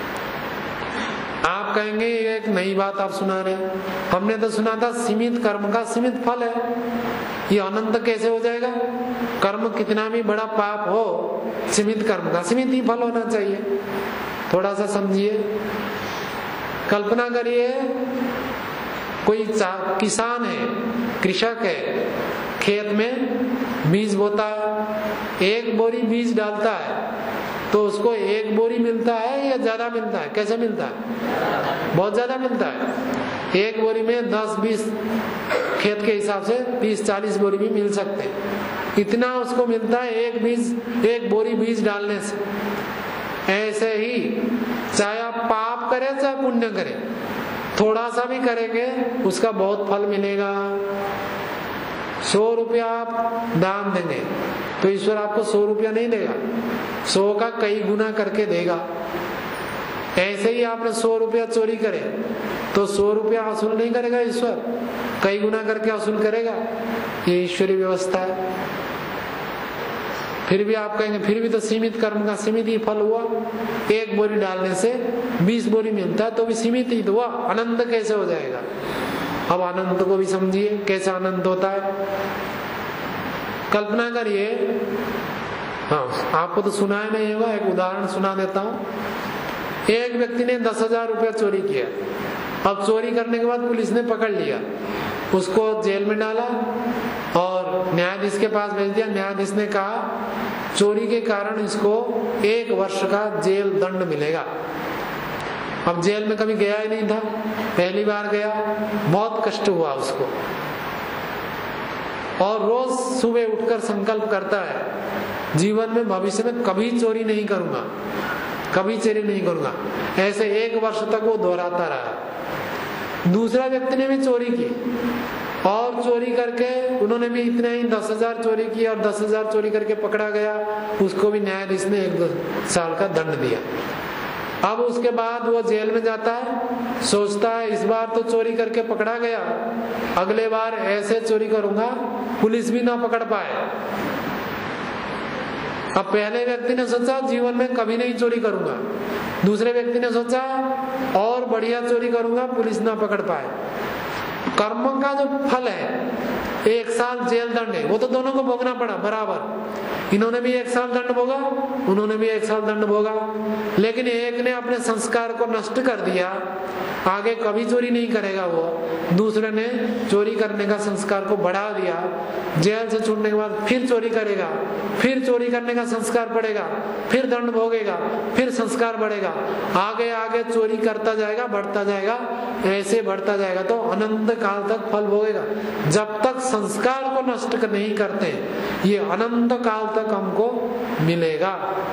आप कहेंगे ये एक नई बात आप सुना रहे हैं, हमने तो सुना था सीमित कर्म का सीमित फल है, ये अनंत कैसे हो जाएगा? कर्म कितना भी बड़ा पाप हो, सीमित कर्म का सीमित ही फल होना चाहिए। थोड़ा सा समझिए। कल्पना करिए कोई किसान है, कृषक है, खेत में बीज बोता है, एक बोरी बीज डालता है तो उसको एक बोरी मिलता है या ज्यादा मिलता है? कैसे मिलता है? बहुत ज्यादा मिलता है। एक बोरी में दस बीस, खेत के हिसाब से तीस चालीस बोरी भी मिल सकते हैं। इतना उसको मिलता है एक बीज, एक बोरी बीज डालने से। ऐसे ही चाहे आप पाप करें चाहे पुण्य करें, थोड़ा सा भी करेंगे उसका बहुत फल मिलेगा। सौ रुपया आप दान देंगे तो ईश्वर आपको सौ रुपया नहीं देगा, सौ का कई गुना करके देगा। ऐसे ही आपने सौ रुपया चोरी करे तो सौ रुपया वसूल नहीं करेगा ईश्वर, कई गुना करके वसूल करेगा। ये ईश्वरी व्यवस्था है। फिर भी आप कहेंगे फिर भी तो सीमित कर्म का सीमित ही फल हुआ, एक बोरी डालने से बीस बोरी मिलता है तो भी सीमित ही तो हुआ, अनंत कैसे हो जाएगा? अब अनंत को भी समझिए कैसे अनंत होता है। कल्पना करिए, हाँ आपको तो सुनाया नहीं होगा, एक उदाहरण सुना देता हूँ। एक व्यक्ति ने दस हजार रुपया चोरी किया। अब चोरी करने के बाद पुलिस ने पकड़ लिया, उसको जेल में डाला और न्यायाधीश के पास भेज दिया। न्यायाधीश ने कहा चोरी के कारण इसको एक वर्ष का जेल दंड मिलेगा। अब जेल में कभी गया ही नहीं था, पहली बार गया, बहुत कष्ट हुआ उसको। और रोज सुबह उठकर संकल्प करता है जीवन में भविष्य में कभी चोरी नहीं करूंगा, कभी चोरी नहीं करूंगा। ऐसे एक वर्ष तक वो दोहराता रहा। दूसरा व्यक्ति ने भी चोरी की और चोरी करके उन्होंने भी इतने ही दस हजार चोरी किया और दस हजार चोरी करके पकड़ा गया। उसको भी न्यायाधीश ने एक दो साल का दंड दिया। अब उसके बाद वो जेल में जाता है, सोचता है इस बार तो चोरी करके पकड़ा गया, अगले बार ऐसे चोरी करूंगा पुलिस भी ना पकड़ पाए। अब पहले व्यक्ति ने सोचा जीवन में कभी नहीं चोरी करूंगा, दूसरे व्यक्ति ने सोचा और बढ़िया चोरी करूंगा पुलिस ना पकड़ पाए। कर्म का जो फल है, एक साल जेल दंड है, वो तो दोनों को भोगना पड़ा बराबर। इन्होंने भी एक साल दंड भोगा, उन्होंने भी एक साल दंड भोगा। लेकिन एक ने अपने संस्कार को नष्ट कर दिया, आगे कभी चोरी नहीं करेगा वो। दूसरे ने चोरी करने का संस्कार को बढ़ा दिया, जेल से छूटने के बाद फिर चोरी करेगा, फिर चोरी करने का संस्कार बढ़ेगा, फिर दंड भोगेगा, फिर संस्कार बढ़ेगा, आगे आगे चोरी करता जाएगा, बढ़ता जाएगा, ऐसे बढ़ता जाएगा तो अनंत काल तक फल भोगेगा। जब तक संस्कार को नष्ट नहीं करते ये अनंत काल तक हमको मिलेगा।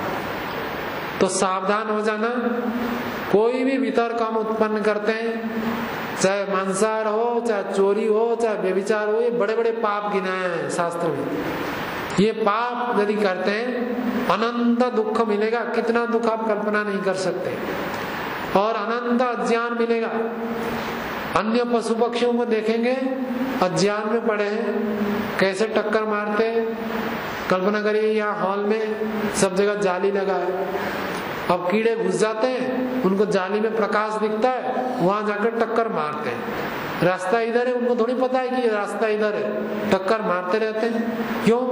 तो सावधान हो जाना। कोई भी वितर्क हम उत्पन्न करते हैं, चाहे मांसाहार हो, चाहे चोरी हो, चाहे व्यभिचार हो, ये बड़े बड़े पाप गिनाए हैं शास्त्र में। ये पाप यदि करते हैं अनंत दुख मिलेगा, कितना दुख आप कल्पना नहीं कर सकते। और अनंत अज्ञान मिलेगा। अन्य पशु पक्षियों को देखेंगे अज्ञान में पड़े हैं, कैसे टक्कर मारते हैं। कल्पना करिए यहाँ हॉल में सब जगह जाली लगा है, अब कीड़े घुस जाते हैं, उनको जाली में प्रकाश दिखता है, वहां जाकर टक्कर मारते हैं। रास्ता इधर है, उनको थोड़ी पता है कि रास्ता इधर है, टक्कर मारते रहते हैं। क्यों?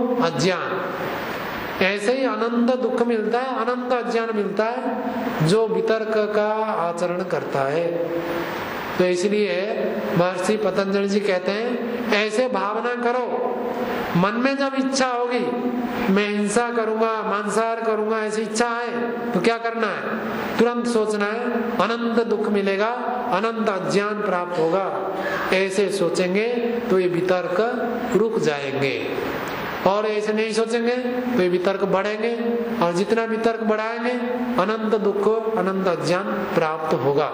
अज्ञान। ऐसे ही अनंत दुख मिलता है, अनंत अज्ञान मिलता है जो वितर्क का आचरण करता है। तो इसलिए महर्षि पतंजलि जी कहते हैं ऐसे भावना करो, मन में जब इच्छा होगी मैं हिंसा करूंगा, मांसाहार करूंगा, ऐसी इच्छा है तो क्या करना है? तुरंत सोचना है अनंत दुख मिलेगा, अनंत अज्ञान प्राप्त होगा। ऐसे सोचेंगे तो ये वितर्क रुक जाएंगे, और ऐसे नहीं सोचेंगे तो ये वितर्क बढ़ेंगे, और जितना वितर्क बढ़ाएंगे अनंत दुख, अनंत अज्ञान प्राप्त होगा।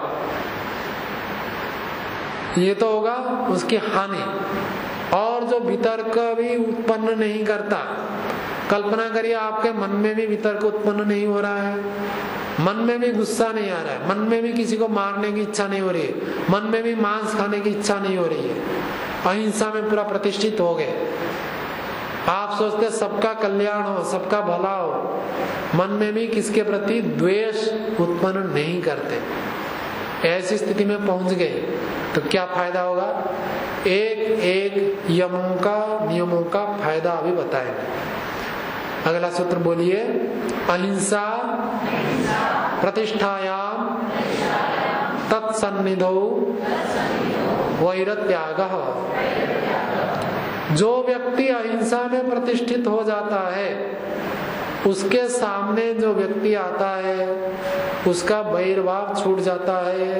ये तो होगा उसकी हानि। और जो वितर्क भी उत्पन्न नहीं करता, कल्पना करिए आपके मन में भी वितर्क उत्पन्न नहीं हो रहा है, मन में भी गुस्सा नहीं आ रहा है, मन में भी किसी को मारने की इच्छा नहीं हो रही है, मन में भी मांस खाने की इच्छा नहीं हो रही है, अहिंसा में पूरा प्रतिष्ठित हो गए। आप सोचते सबका कल्याण हो, सबका भला हो, मन में भी किसके प्रति द्वेष उत्पन्न नहीं करते, ऐसी स्थिति में पहुंच गए तो क्या फायदा होगा? एक एक यमों का नियमों का फायदा अभी बताएंगे। अगला सूत्र बोलिए, अहिंसा प्रतिष्ठायाम तत्सन्निधौ वैरत्यागः। जो व्यक्ति अहिंसा में प्रतिष्ठित हो जाता है, उसके सामने जो व्यक्ति आता है उसका वैरभाव छूट जाता है।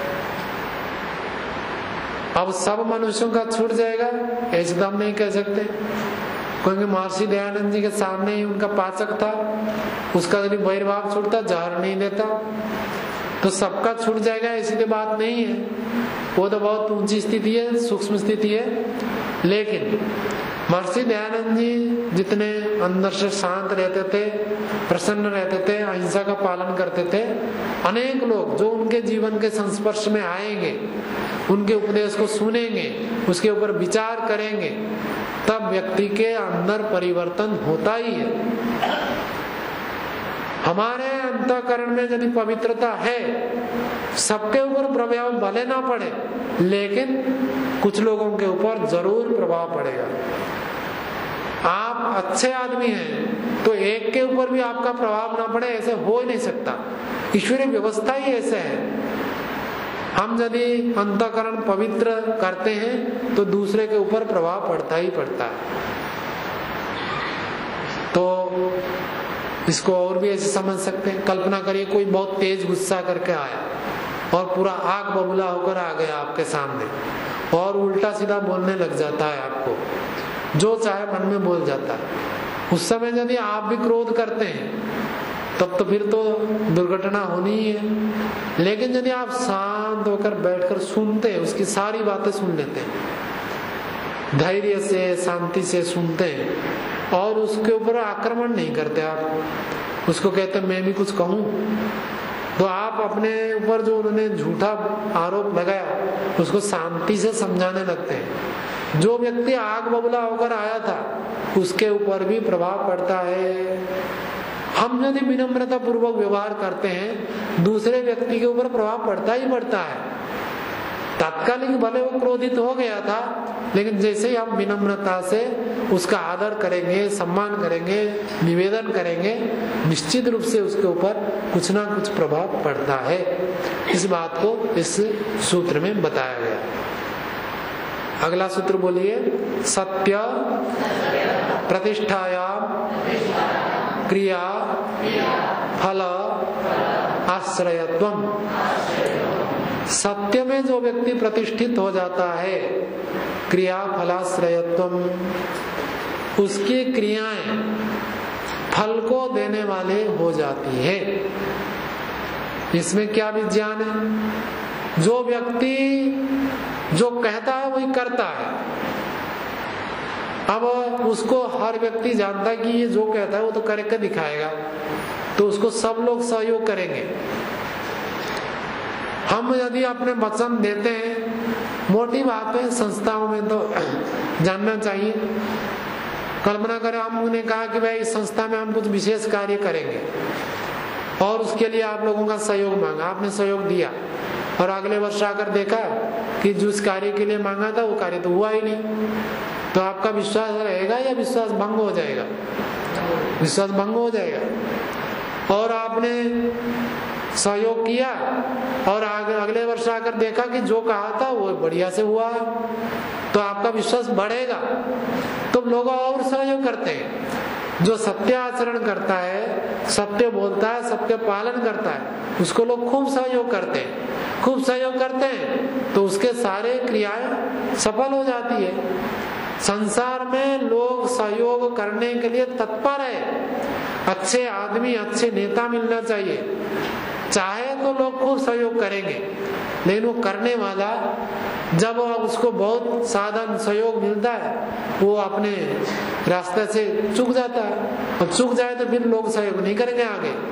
अब सब मनुष्यों का छूट जाएगा ऐसे तो हम नहीं कह सकते, क्योंकि महर्षि दयानंद जी के सामने ही उनका पाचक था, उसका यदि वैरभाव छूटता, जहर नहीं लेता, तो सबका छूट जाएगा ऐसी तो बात नहीं है। वो तो बहुत ऊंची स्थिति है, सूक्ष्म स्थिति है। लेकिन महर्षि दयानंद जी जितने अंदर से शांत रहते थे, प्रसन्न रहते थे, अहिंसा का पालन करते थे, अनेक लोग जो उनके जीवन के संस्पर्श में आएंगे, उनके उपदेश को सुनेंगे, उसके ऊपर विचार करेंगे, तब व्यक्ति के अंदर परिवर्तन होता ही है। हमारे अंतःकरण में यदि पवित्रता है, सबके ऊपर प्रभाव भले ना पड़े, लेकिन कुछ लोगों के ऊपर जरूर प्रभाव पड़ेगा। आप अच्छे आदमी हैं तो एक के ऊपर भी आपका प्रभाव ना पड़े, ऐसे हो ही नहीं सकता। ईश्वरीय व्यवस्था ही ऐसे है। हम यदि अंतःकरण पवित्र करते हैं तो दूसरे के ऊपर प्रभाव पड़ता ही पड़ता है। तो इसको और भी ऐसे समझ सकते हैं। कल्पना करिए कोई बहुत तेज गुस्सा करके आया और पूरा आग बबूला होकर आ गया आपके सामने और उल्टा सीधा बोलने लग जाता है, आपको जो चाहे मन में बोल जाता है। उस समय यदि आप भी क्रोध करते हैं तब तो फिर तो दुर्घटना होनी ही है। लेकिन यदि आप शांत होकर बैठकर सुनते हैं, उसकी सारी बातें सुन लेते हैं, धैर्य से शांति से सुनते हैं और उसके ऊपर आक्रमण नहीं करते, आप उसको कहते मैं भी कुछ कहूं, तो आप अपने ऊपर जो उन्होंने झूठा आरोप लगाया उसको शांति से समझाने लगते हैं। जो व्यक्ति आग बबूला होकर आया था उसके ऊपर भी प्रभाव पड़ता है। हम यदि विनम्रता पूर्वक व्यवहार करते हैं, दूसरे व्यक्ति के ऊपर प्रभाव पड़ता ही पड़ता है। तात्कालिक भले वो क्रोधित हो गया था, लेकिन जैसे ही हम विनम्रता से उसका आदर करेंगे, सम्मान करेंगे, निवेदन करेंगे, निश्चित रूप से उसके ऊपर कुछ ना कुछ प्रभाव पड़ता है। इस बात को इस सूत्र में बताया गया। अगला सूत्र बोलिए, सत्य प्रतिष्ठायाम क्रिया फल आश्रयत्वम। सत्य में जो व्यक्ति प्रतिष्ठित हो जाता है, क्रिया फलाश्रयत्वम, उसकी क्रियाएं फल को देने वाले हो जाती है। इसमें क्या विज्ञान है? जो व्यक्ति जो कहता है वही करता है। अब उसको हर व्यक्ति जानता है कि ये जो कहता है वो तो करके दिखाएगा, तो उसको सब लोग सहयोग करेंगे। हम यदि अपने वचन देते हैं, मोटी बात है, संस्थाओं में तो जानना चाहिए। कल्पना करें हमने कहा कि भाई इस संस्था में हम कुछ विशेष कार्य करेंगे और उसके लिए आप लोगों का सहयोग मांगा, आपने सहयोग दिया और अगले वर्ष आकर देखा कि जिस कार्य के लिए मांगा था वो कार्य तो हुआ ही नहीं, तो आपका विश्वास रहेगा या विश्वास भंग हो जाएगा? विश्वास भंग हो जाएगा। और आपने सहयोग किया और आगे अगले वर्ष आकर देखा कि जो कहा था वो बढ़िया से हुआ, तो आपका विश्वास बढ़ेगा, तो लोग और सहयोग करते हैं। जो सत्य आचरण करता है, सत्य बोलता है, सत्य पालन करता है, उसको लोग खूब सहयोग करते हैं। खूब सहयोग करते हैं तो उसके सारे क्रियाएं सफल हो जाती है। संसार में लोग सहयोग करने के लिए तत्पर है। अच्छे आदमी, अच्छे नेता मिलना चाहिए। चाहे तो लोग खूब सहयोग करेंगे, लेकिन वो करने वाला जब उसको बहुत साधन सहयोग मिलता है वो अपने रास्ते से चूक जाता है। और चूक जाए तो फिर लोग सहयोग नहीं करेंगे आगे।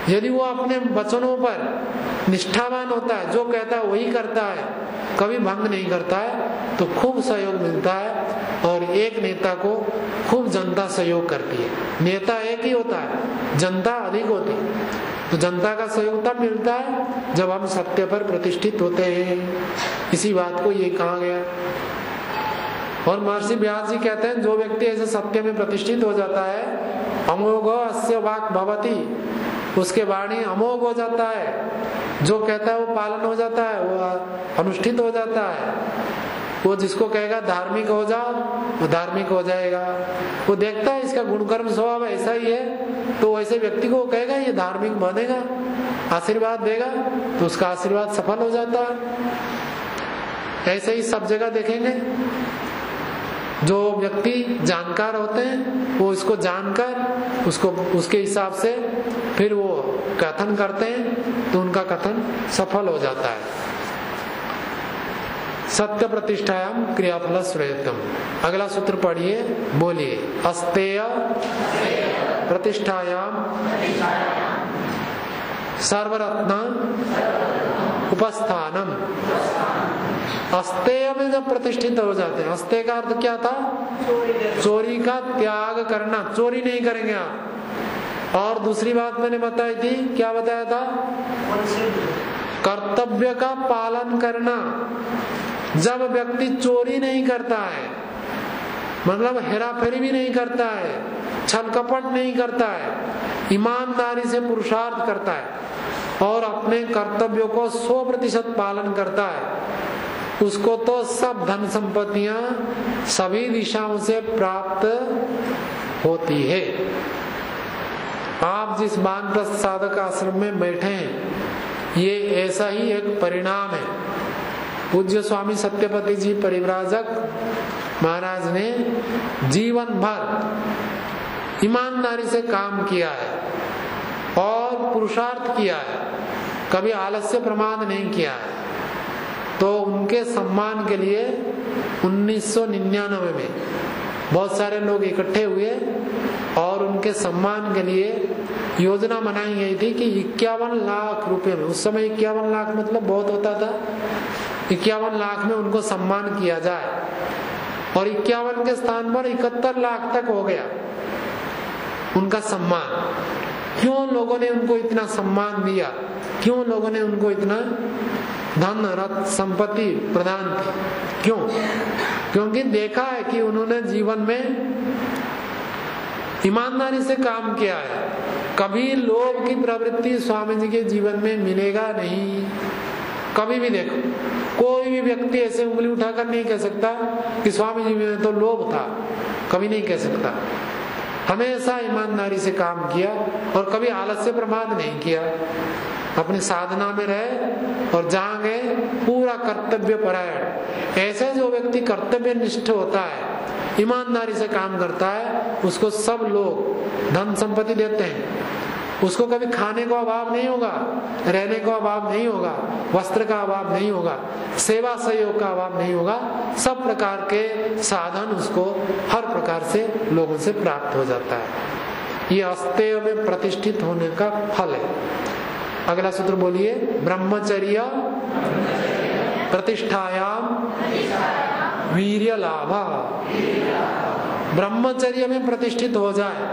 यदि वो अपने वचनों पर निष्ठावान होता है, जो कहता है वही करता है, कभी भंग नहीं करता है, तो खूब सहयोग मिलता है और एक नेता को खूब जनता सहयोग करती है। नेता एक ही होता है, जनता अधिक होती है, तो जनता का सहयोग तब मिलता है जब हम सत्य पर प्रतिष्ठित होते हैं। इसी बात को ये कहा गया। और महर्षि व्यास जी कहते हैं, जो व्यक्ति ऐसे सत्य में प्रतिष्ठित हो जाता है, अमोघ अस्य वाक् भवति, उसके वाणी अमोघ हो जाता है, जो कहता है वो पालन हो जाता है, वो अनुष्ठित हो जाता है। वो जिसको कहेगा धार्मिक हो जाओ, वो धार्मिक हो जाएगा। वो देखता है इसका गुणकर्म स्वभाव ऐसा ही है, तो वैसे व्यक्ति को कहेगा ये धार्मिक बनेगा, आशीर्वाद देगा, तो उसका आशीर्वाद सफल हो जाता है। ऐसे ही सब जगह देखेंगे, जो व्यक्ति जानकार होते हैं वो इसको जानकर उसको उसके हिसाब से फिर वो कथन करते हैं, तो उनका कथन सफल हो जाता है। सत्य प्रतिष्ठायाम क्रियाफल श्रेयतम। अगला सूत्र पढ़िए, बोलिए। अस्तेय प्रतिष्ठायाम सर्वरत्न उपस्थानम। अस्तेय में जब प्रतिष्ठित हो जाते हैं, अस्तेय का अर्थ क्या था? चोरी का त्याग करना, चोरी नहीं करेंगे आप। और दूसरी बात मैंने बताई थी, क्या बताया था? कर्तव्य का पालन करना। जब व्यक्ति चोरी नहीं करता है, मतलब हेराफेरी भी नहीं करता है, छल कपट नहीं करता है, ईमानदारी से पुरुषार्थ करता है और अपने कर्तव्यों को सौ प्रतिशत पालन करता है, उसको तो सब धन संपत्तियां सभी दिशाओं से प्राप्त होती है। आप जिस वानप्रस्थ साधक आश्रम में बैठे हैं, ये ऐसा ही एक परिणाम है। पूज्य स्वामी सत्यपति जी परिव्राजक महाराज ने जीवन भर ईमानदारी से काम किया है और पुरुषार्थ किया है, कभी आलस्य प्रमाद नहीं किया है। तो उनके सम्मान के लिए उन्नीस सौ निन्यानवे में बहुत सारे लोग इकट्ठे हुए और उनके सम्मान के लिए योजना बनाई गई थी कि इक्यावन लाख रुपए में, उस समय इक्यावन लाख मतलब बहुत होता था, इक्यावन लाख में उनको सम्मान किया जाए। और इक्यावन के स्थान पर इकहत्तर लाख तक हो गया उनका सम्मान। क्यों लोगों ने उनको इतना सम्मान दिया? क्यों लोगों ने उनको इतना धन रत्न संपत्ति प्रदान की? क्यों? क्योंकि देखा है कि उन्होंने जीवन में ईमानदारी से काम किया है। कभी लोभ की प्रवृत्ति स्वामी जी के जीवन में मिलेगा नहीं। कभी भी देखो, कोई भी व्यक्ति ऐसे उंगली उठाकर नहीं कह सकता कि स्वामी जी में तो लोभ था, कभी नहीं कह सकता। हमेशा ईमानदारी से काम किया और कभी आलस्य प्रमाद नहीं किया। अपनी साधना में रहे और जहां गए पूरा कर्तव्य परायण। ऐसे जो व्यक्ति कर्तव्य निष्ठ होता है, ईमानदारी से काम करता है, उसको सब लोग धन संपत्ति देते हैं। उसको कभी खाने का अभाव नहीं होगा, रहने का अभाव नहीं होगा, वस्त्र का अभाव नहीं होगा, सेवा सहयोग का अभाव नहीं होगा। सब प्रकार के साधन उसको हर प्रकार से लोगों से प्राप्त हो जाता है। ये अस्तेय में प्रतिष्ठित होने का फल है। अगला सूत्र बोलिए। ब्रह्मचर्य प्रतिष्ठायाम वीर्य लाभ। ब्रह्मचर्य में प्रतिष्ठित हो जाए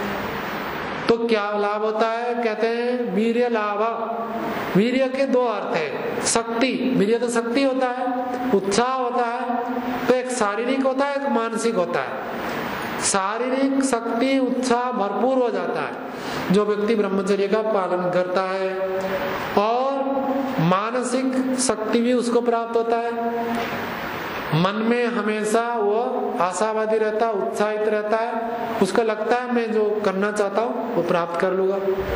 तो क्या लाभ होता है? कहते हैं वीर्य लाभ। वीर्य के दो अर्थ है। शक्ति, वीर्य तो शक्ति होता है, उत्साह होता है, तो एक शारीरिक होता है, एक मानसिक होता है। शारीरिक शक्ति उत्साह भरपूर हो जाता है जो व्यक्ति ब्रह्मचर्य का पालन करता है, और मानसिक शक्ति भी उसको प्राप्त होता है। मन में हमेशा वो आशावादी रहता है, उत्साहित रहता है, उसको लगता है मैं जो करना चाहता हूँ वो प्राप्त कर लूंगा।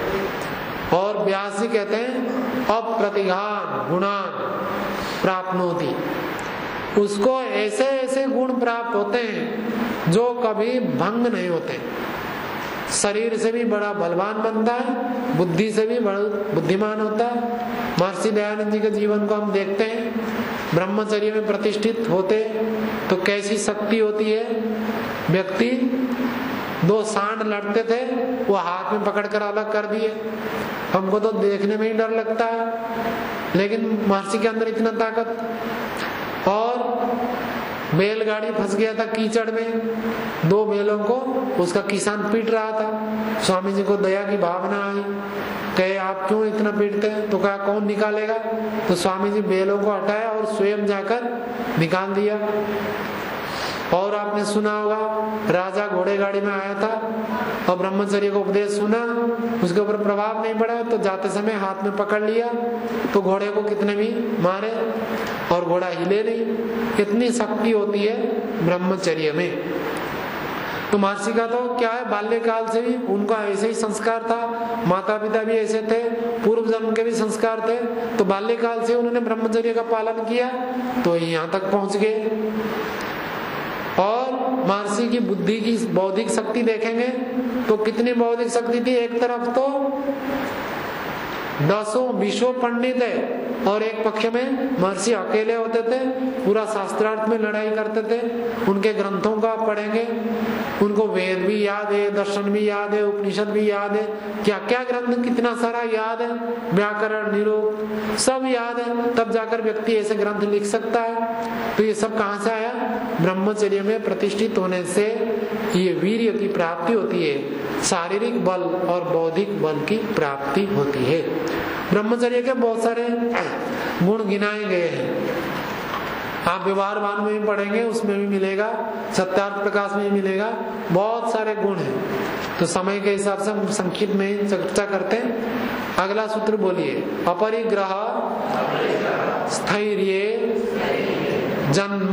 और व्यास जी कहते हैं अप्रतिघान गुणान प्राप्नोति। उसको ऐसे ऐसे गुण प्राप्त होते हैं जो कभी भंग नहीं होते। शरीर से भी बड़ा बलवान बनता है, बुद्धि से भी बड़ा बुद्धिमान होता है। महर्षि दयानंद जी के जीवन को हम देखते हैं, ब्रह्मचर्य में प्रतिष्ठित होते तो कैसी शक्ति होती है। व्यक्ति दो सांड लड़ते थे, वो हाथ में पकड़ कर अलग कर दिए। हमको तो देखने में ही डर लगता है, लेकिन महर्षि के अंदर इतना ताकत। और बैलगाड़ी फंस गया था कीचड़ में, दो बैलों को उसका किसान पीट रहा था। स्वामी जी को दया की भावना आई, कहे आप क्यों इतना पीटते हैं? तो कहा कौन निकालेगा? तो स्वामी जी बैलों को हटाया और स्वयं जाकर निकाल दिया। और आपने सुना होगा, राजा घोड़े गाड़ी में आया था और ब्रह्मचर्य को उपदेश सुना, उसके ऊपर प्रभाव नहीं पड़ा तो जाते समय हाथ में पकड़ लिया, तो घोड़े को कितने भी मारे और घोड़ा हिले नहीं। इतनी शक्ति होती है ब्रह्मचर्य में। तो महर्षि का तो क्या है, बाल्यकाल से ही उनका ऐसे ही संस्कार था, माता पिता भी ऐसे थे, पूर्व जन्म के भी संस्कार थे, तो बाल्यकाल से उन्होंने ब्रह्मचर्य का पालन किया तो यहाँ तक पहुंच गए। और महर्षि की बुद्धि की बौद्धिक शक्ति देखेंगे तो कितनी बौद्धिक शक्ति थी। एक तरफ तो दसों विश्व पंडित है और एक पक्ष में महर्षि अकेले होते थे, पूरा शास्त्रार्थ में लड़ाई करते थे। उनके ग्रंथों का आप पढ़ेंगे, उनको वेद भी याद है, दर्शन भी याद है, उपनिषद भी याद है, क्या क्या ग्रंथ कितना सारा याद है, व्याकरण निरूप सब याद है, तब जाकर व्यक्ति ऐसे ग्रंथ लिख सकता है। तो ये सब कहाँ से आया? ब्रह्मचर्य में प्रतिष्ठित होने से ये वीर्य की प्राप्ति होती है, शारीरिक बल और बौद्धिक बल की प्राप्ति होती है। ब्रह्मचर्य के बहुत सारे गुण गिनाए गए हैं, आप व्यवहार वान में भी पढ़ेंगे, उसमें भी मिलेगा, सत्यार्थ प्रकाश में भी मिलेगा, बहुत सारे गुण हैं। तो समय के हिसाब से हम संक्षिप्त में चर्चा करते हैं। अगला सूत्र बोलिए, अपरिग्रह स्थैर्य जन्म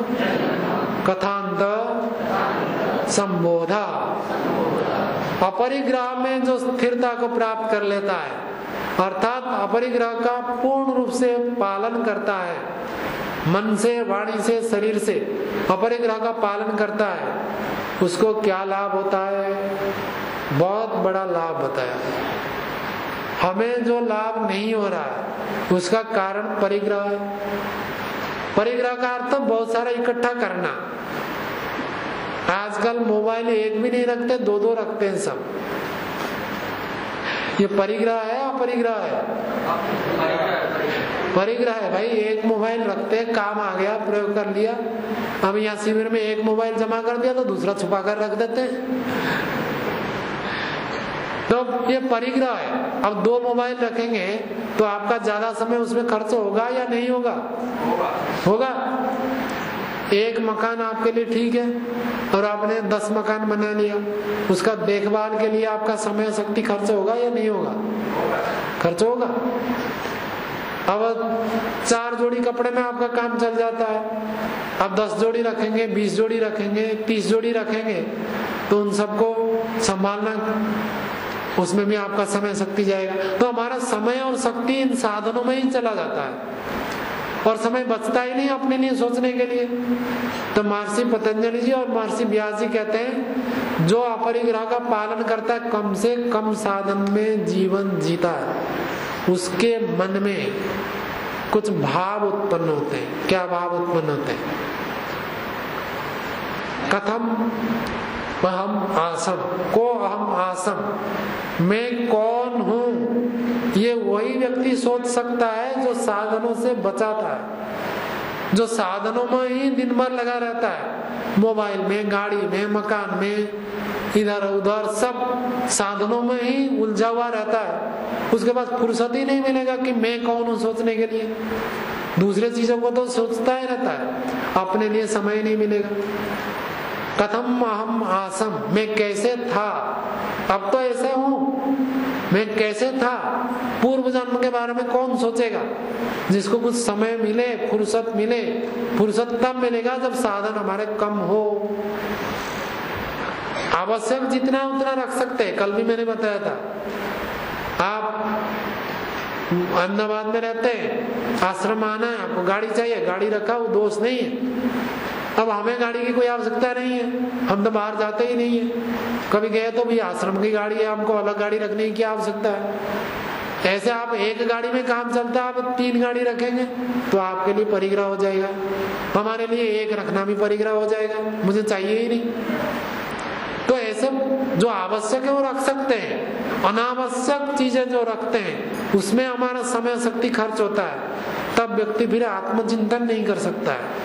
कथांत संबोधा। अपरिग्रह में जो स्थिरता को प्राप्त कर लेता है, अर्थात अपरिग्रह का पूर्ण रूप से पालन करता है, मन से, वाणी से, शरीर से अपरिग्रह का पालन करता है, उसको क्या लाभ होता है? बहुत बड़ा लाभ होता है। हमें जो लाभ नहीं हो रहा है उसका कारण परिग्रह है। परिग्रह का अर्थ बहुत सारा इकट्ठा करना। आजकल मोबाइल एक भी नहीं रखते, दो दो रखते हैं सब। ये परिग्रह है अपरिग्रह है? परिग्रह है भाई। एक मोबाइल रखते हैं, काम आ गया, प्रयोग कर लिया। अब यहाँ शिविर में एक मोबाइल जमा कर दिया तो दूसरा छुपा कर रख देते हैं, तो ये परिग्रह है। अब दो मोबाइल रखेंगे तो आपका ज्यादा समय उसमें खर्च होगा या नहीं होगा? होगा। एक मकान आपके लिए ठीक है और आपने दस मकान बना लिया, उसका देखभाल के लिए आपका समय शक्ति खर्च होगा या नहीं होगा? खर्च होगा। अब चार जोड़ी कपड़े में आपका काम चल जाता है, अब दस जोड़ी रखेंगे, बीस जोड़ी रखेंगे, तीस जोड़ी रखेंगे, तो उन सबको संभालना, उसमें भी आपका समय शक्ति जाएगा। तो हमारा समय और शक्ति इन साधनों में ही चला जाता है और समय बचता ही नहीं अपने लिए सोचने के लिए। तो महर्षि पतंजलि जी और महर्षि व्यास जी कहते हैं, जो अपरिग्रह का पालन करता है, कम से कम साधन में जीवन जीता है, उसके मन में कुछ भाव उत्पन्न होते हैं। क्या भाव उत्पन्न होते हैं? कथम अहम आसम, को अहम आसम, मैं कौन हूं, ये वही व्यक्ति सोच सकता है जो साधनों से बचाता है, जो साधनों में ही दिन भर लगा रहता है, मोबाइल में, गाड़ी में, मकान में, इधर उधर सब साधनों में ही उलझा हुआ रहता है। उसके पास फुर्सत ही नहीं मिलेगा कि मैं कौन हूं सोचने के लिए। दूसरे चीजों को तो सोचता ही रहता है, अपने लिए समय ही नहीं मिलेगा। कथम अहम आसम, मैं कैसे था, अब तो ऐसे हूं, मैं कैसे था, पूर्व जन्म के बारे में कौन सोचेगा? जिसको कुछ समय मिले, फुर्सत मिले, फुर्सत तब मिलेगा जब साधन हमारे कम हो। आवश्यक जितना उतना रख सकते हैं। कल भी मैंने बताया था, आप अहमदाबाद में रहते हैं, आश्रम आना है, आपको गाड़ी चाहिए, गाड़ी रखा, वो दोष नहीं है। अब हमें गाड़ी की कोई आवश्यकता नहीं है, हम तो बाहर जाते ही नहीं है। कभी गए तो भी आश्रम की गाड़ी है, हमको अलग गाड़ी रखने की क्या आवश्यकता है? ऐसे आप एक गाड़ी में काम चलता है, आप तीन गाड़ी रखेंगे तो आपके लिए परिग्रह हो जाएगा। हमारे लिए एक रखना भी परिग्रह हो जाएगा, मुझे चाहिए ही नहीं। तो ऐसे कैसे जो आवश्यक है वो रख सकते हैं, अनावश्यक चीजें जो रखते हैं उसमें हमारा समय शक्ति खर्च होता है, तब व्यक्ति फिर आत्मचिंतन नहीं कर सकता है।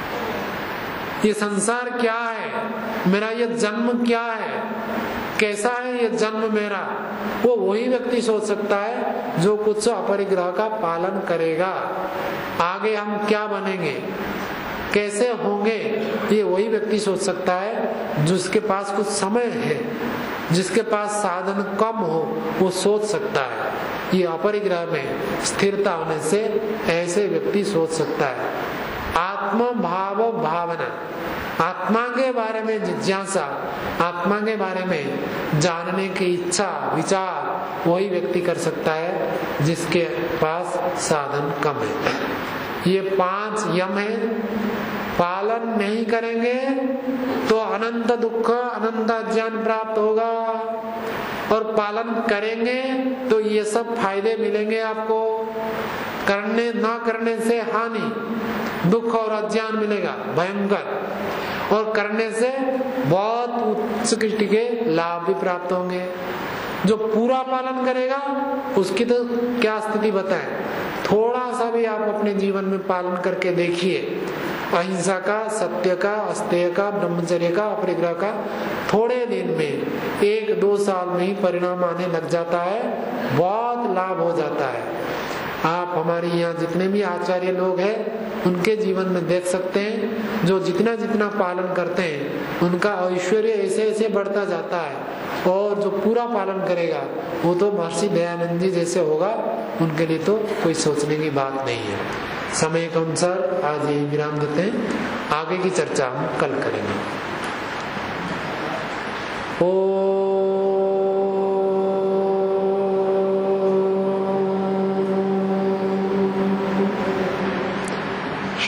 ये संसार क्या है, मेरा ये जन्म क्या है, कैसा है ये जन्म मेरा, वो वही व्यक्ति सोच सकता है जो कुछ अपरिग्रह का पालन करेगा। आगे हम क्या बनेंगे, कैसे होंगे, ये वही व्यक्ति सोच सकता है जिसके पास कुछ समय है, जिसके पास साधन कम हो, वो सोच सकता है। ये अपरिग्रह में स्थिरता होने से ऐसे व्यक्ति सोच सकता है। आत्म भाव भावना, आत्मा के बारे में जिज्ञासा, आत्मा के बारे में जानने की इच्छा, विचार वही व्यक्ति कर सकता है जिसके पास साधन कम है। ये पांच यम है, पालन नहीं करेंगे तो अनंत दुख, अनंत ज्ञान प्राप्त होगा, और पालन करेंगे तो ये सब फायदे मिलेंगे आपको। करने ना करने से हानि, दुख और अज्ञान मिलेगा भयंकर, और करने से बहुत उच्च कोटि के लाभ भी प्राप्त होंगे। जो पूरा पालन करेगा उसकी तो क्या स्थिति बताएं, थोड़ा सा भी आप अपने जीवन में पालन करके देखिए, अहिंसा का, सत्य का, अस्तेय का, ब्रह्मचर्य का, अपरिग्रह का, थोड़े दिन में, एक दो साल में ही परिणाम आने लग जाता है, बहुत लाभ हो जाता है। आप हमारे यहाँ जितने भी आचार्य लोग हैं उनके जीवन में देख सकते हैं, जो जितना जितना पालन करते हैं उनका ऐश्वर्य ऐसे ऐसे बढ़ता जाता है, और जो पूरा पालन करेगा वो तो महर्षि दयानंद जी जैसे होगा, उनके लिए तो कोई सोचने की बात नहीं है। समय के अनुसार आज यही विराम देते हैं, आगे की चर्चा हम कल करेंगे। ओ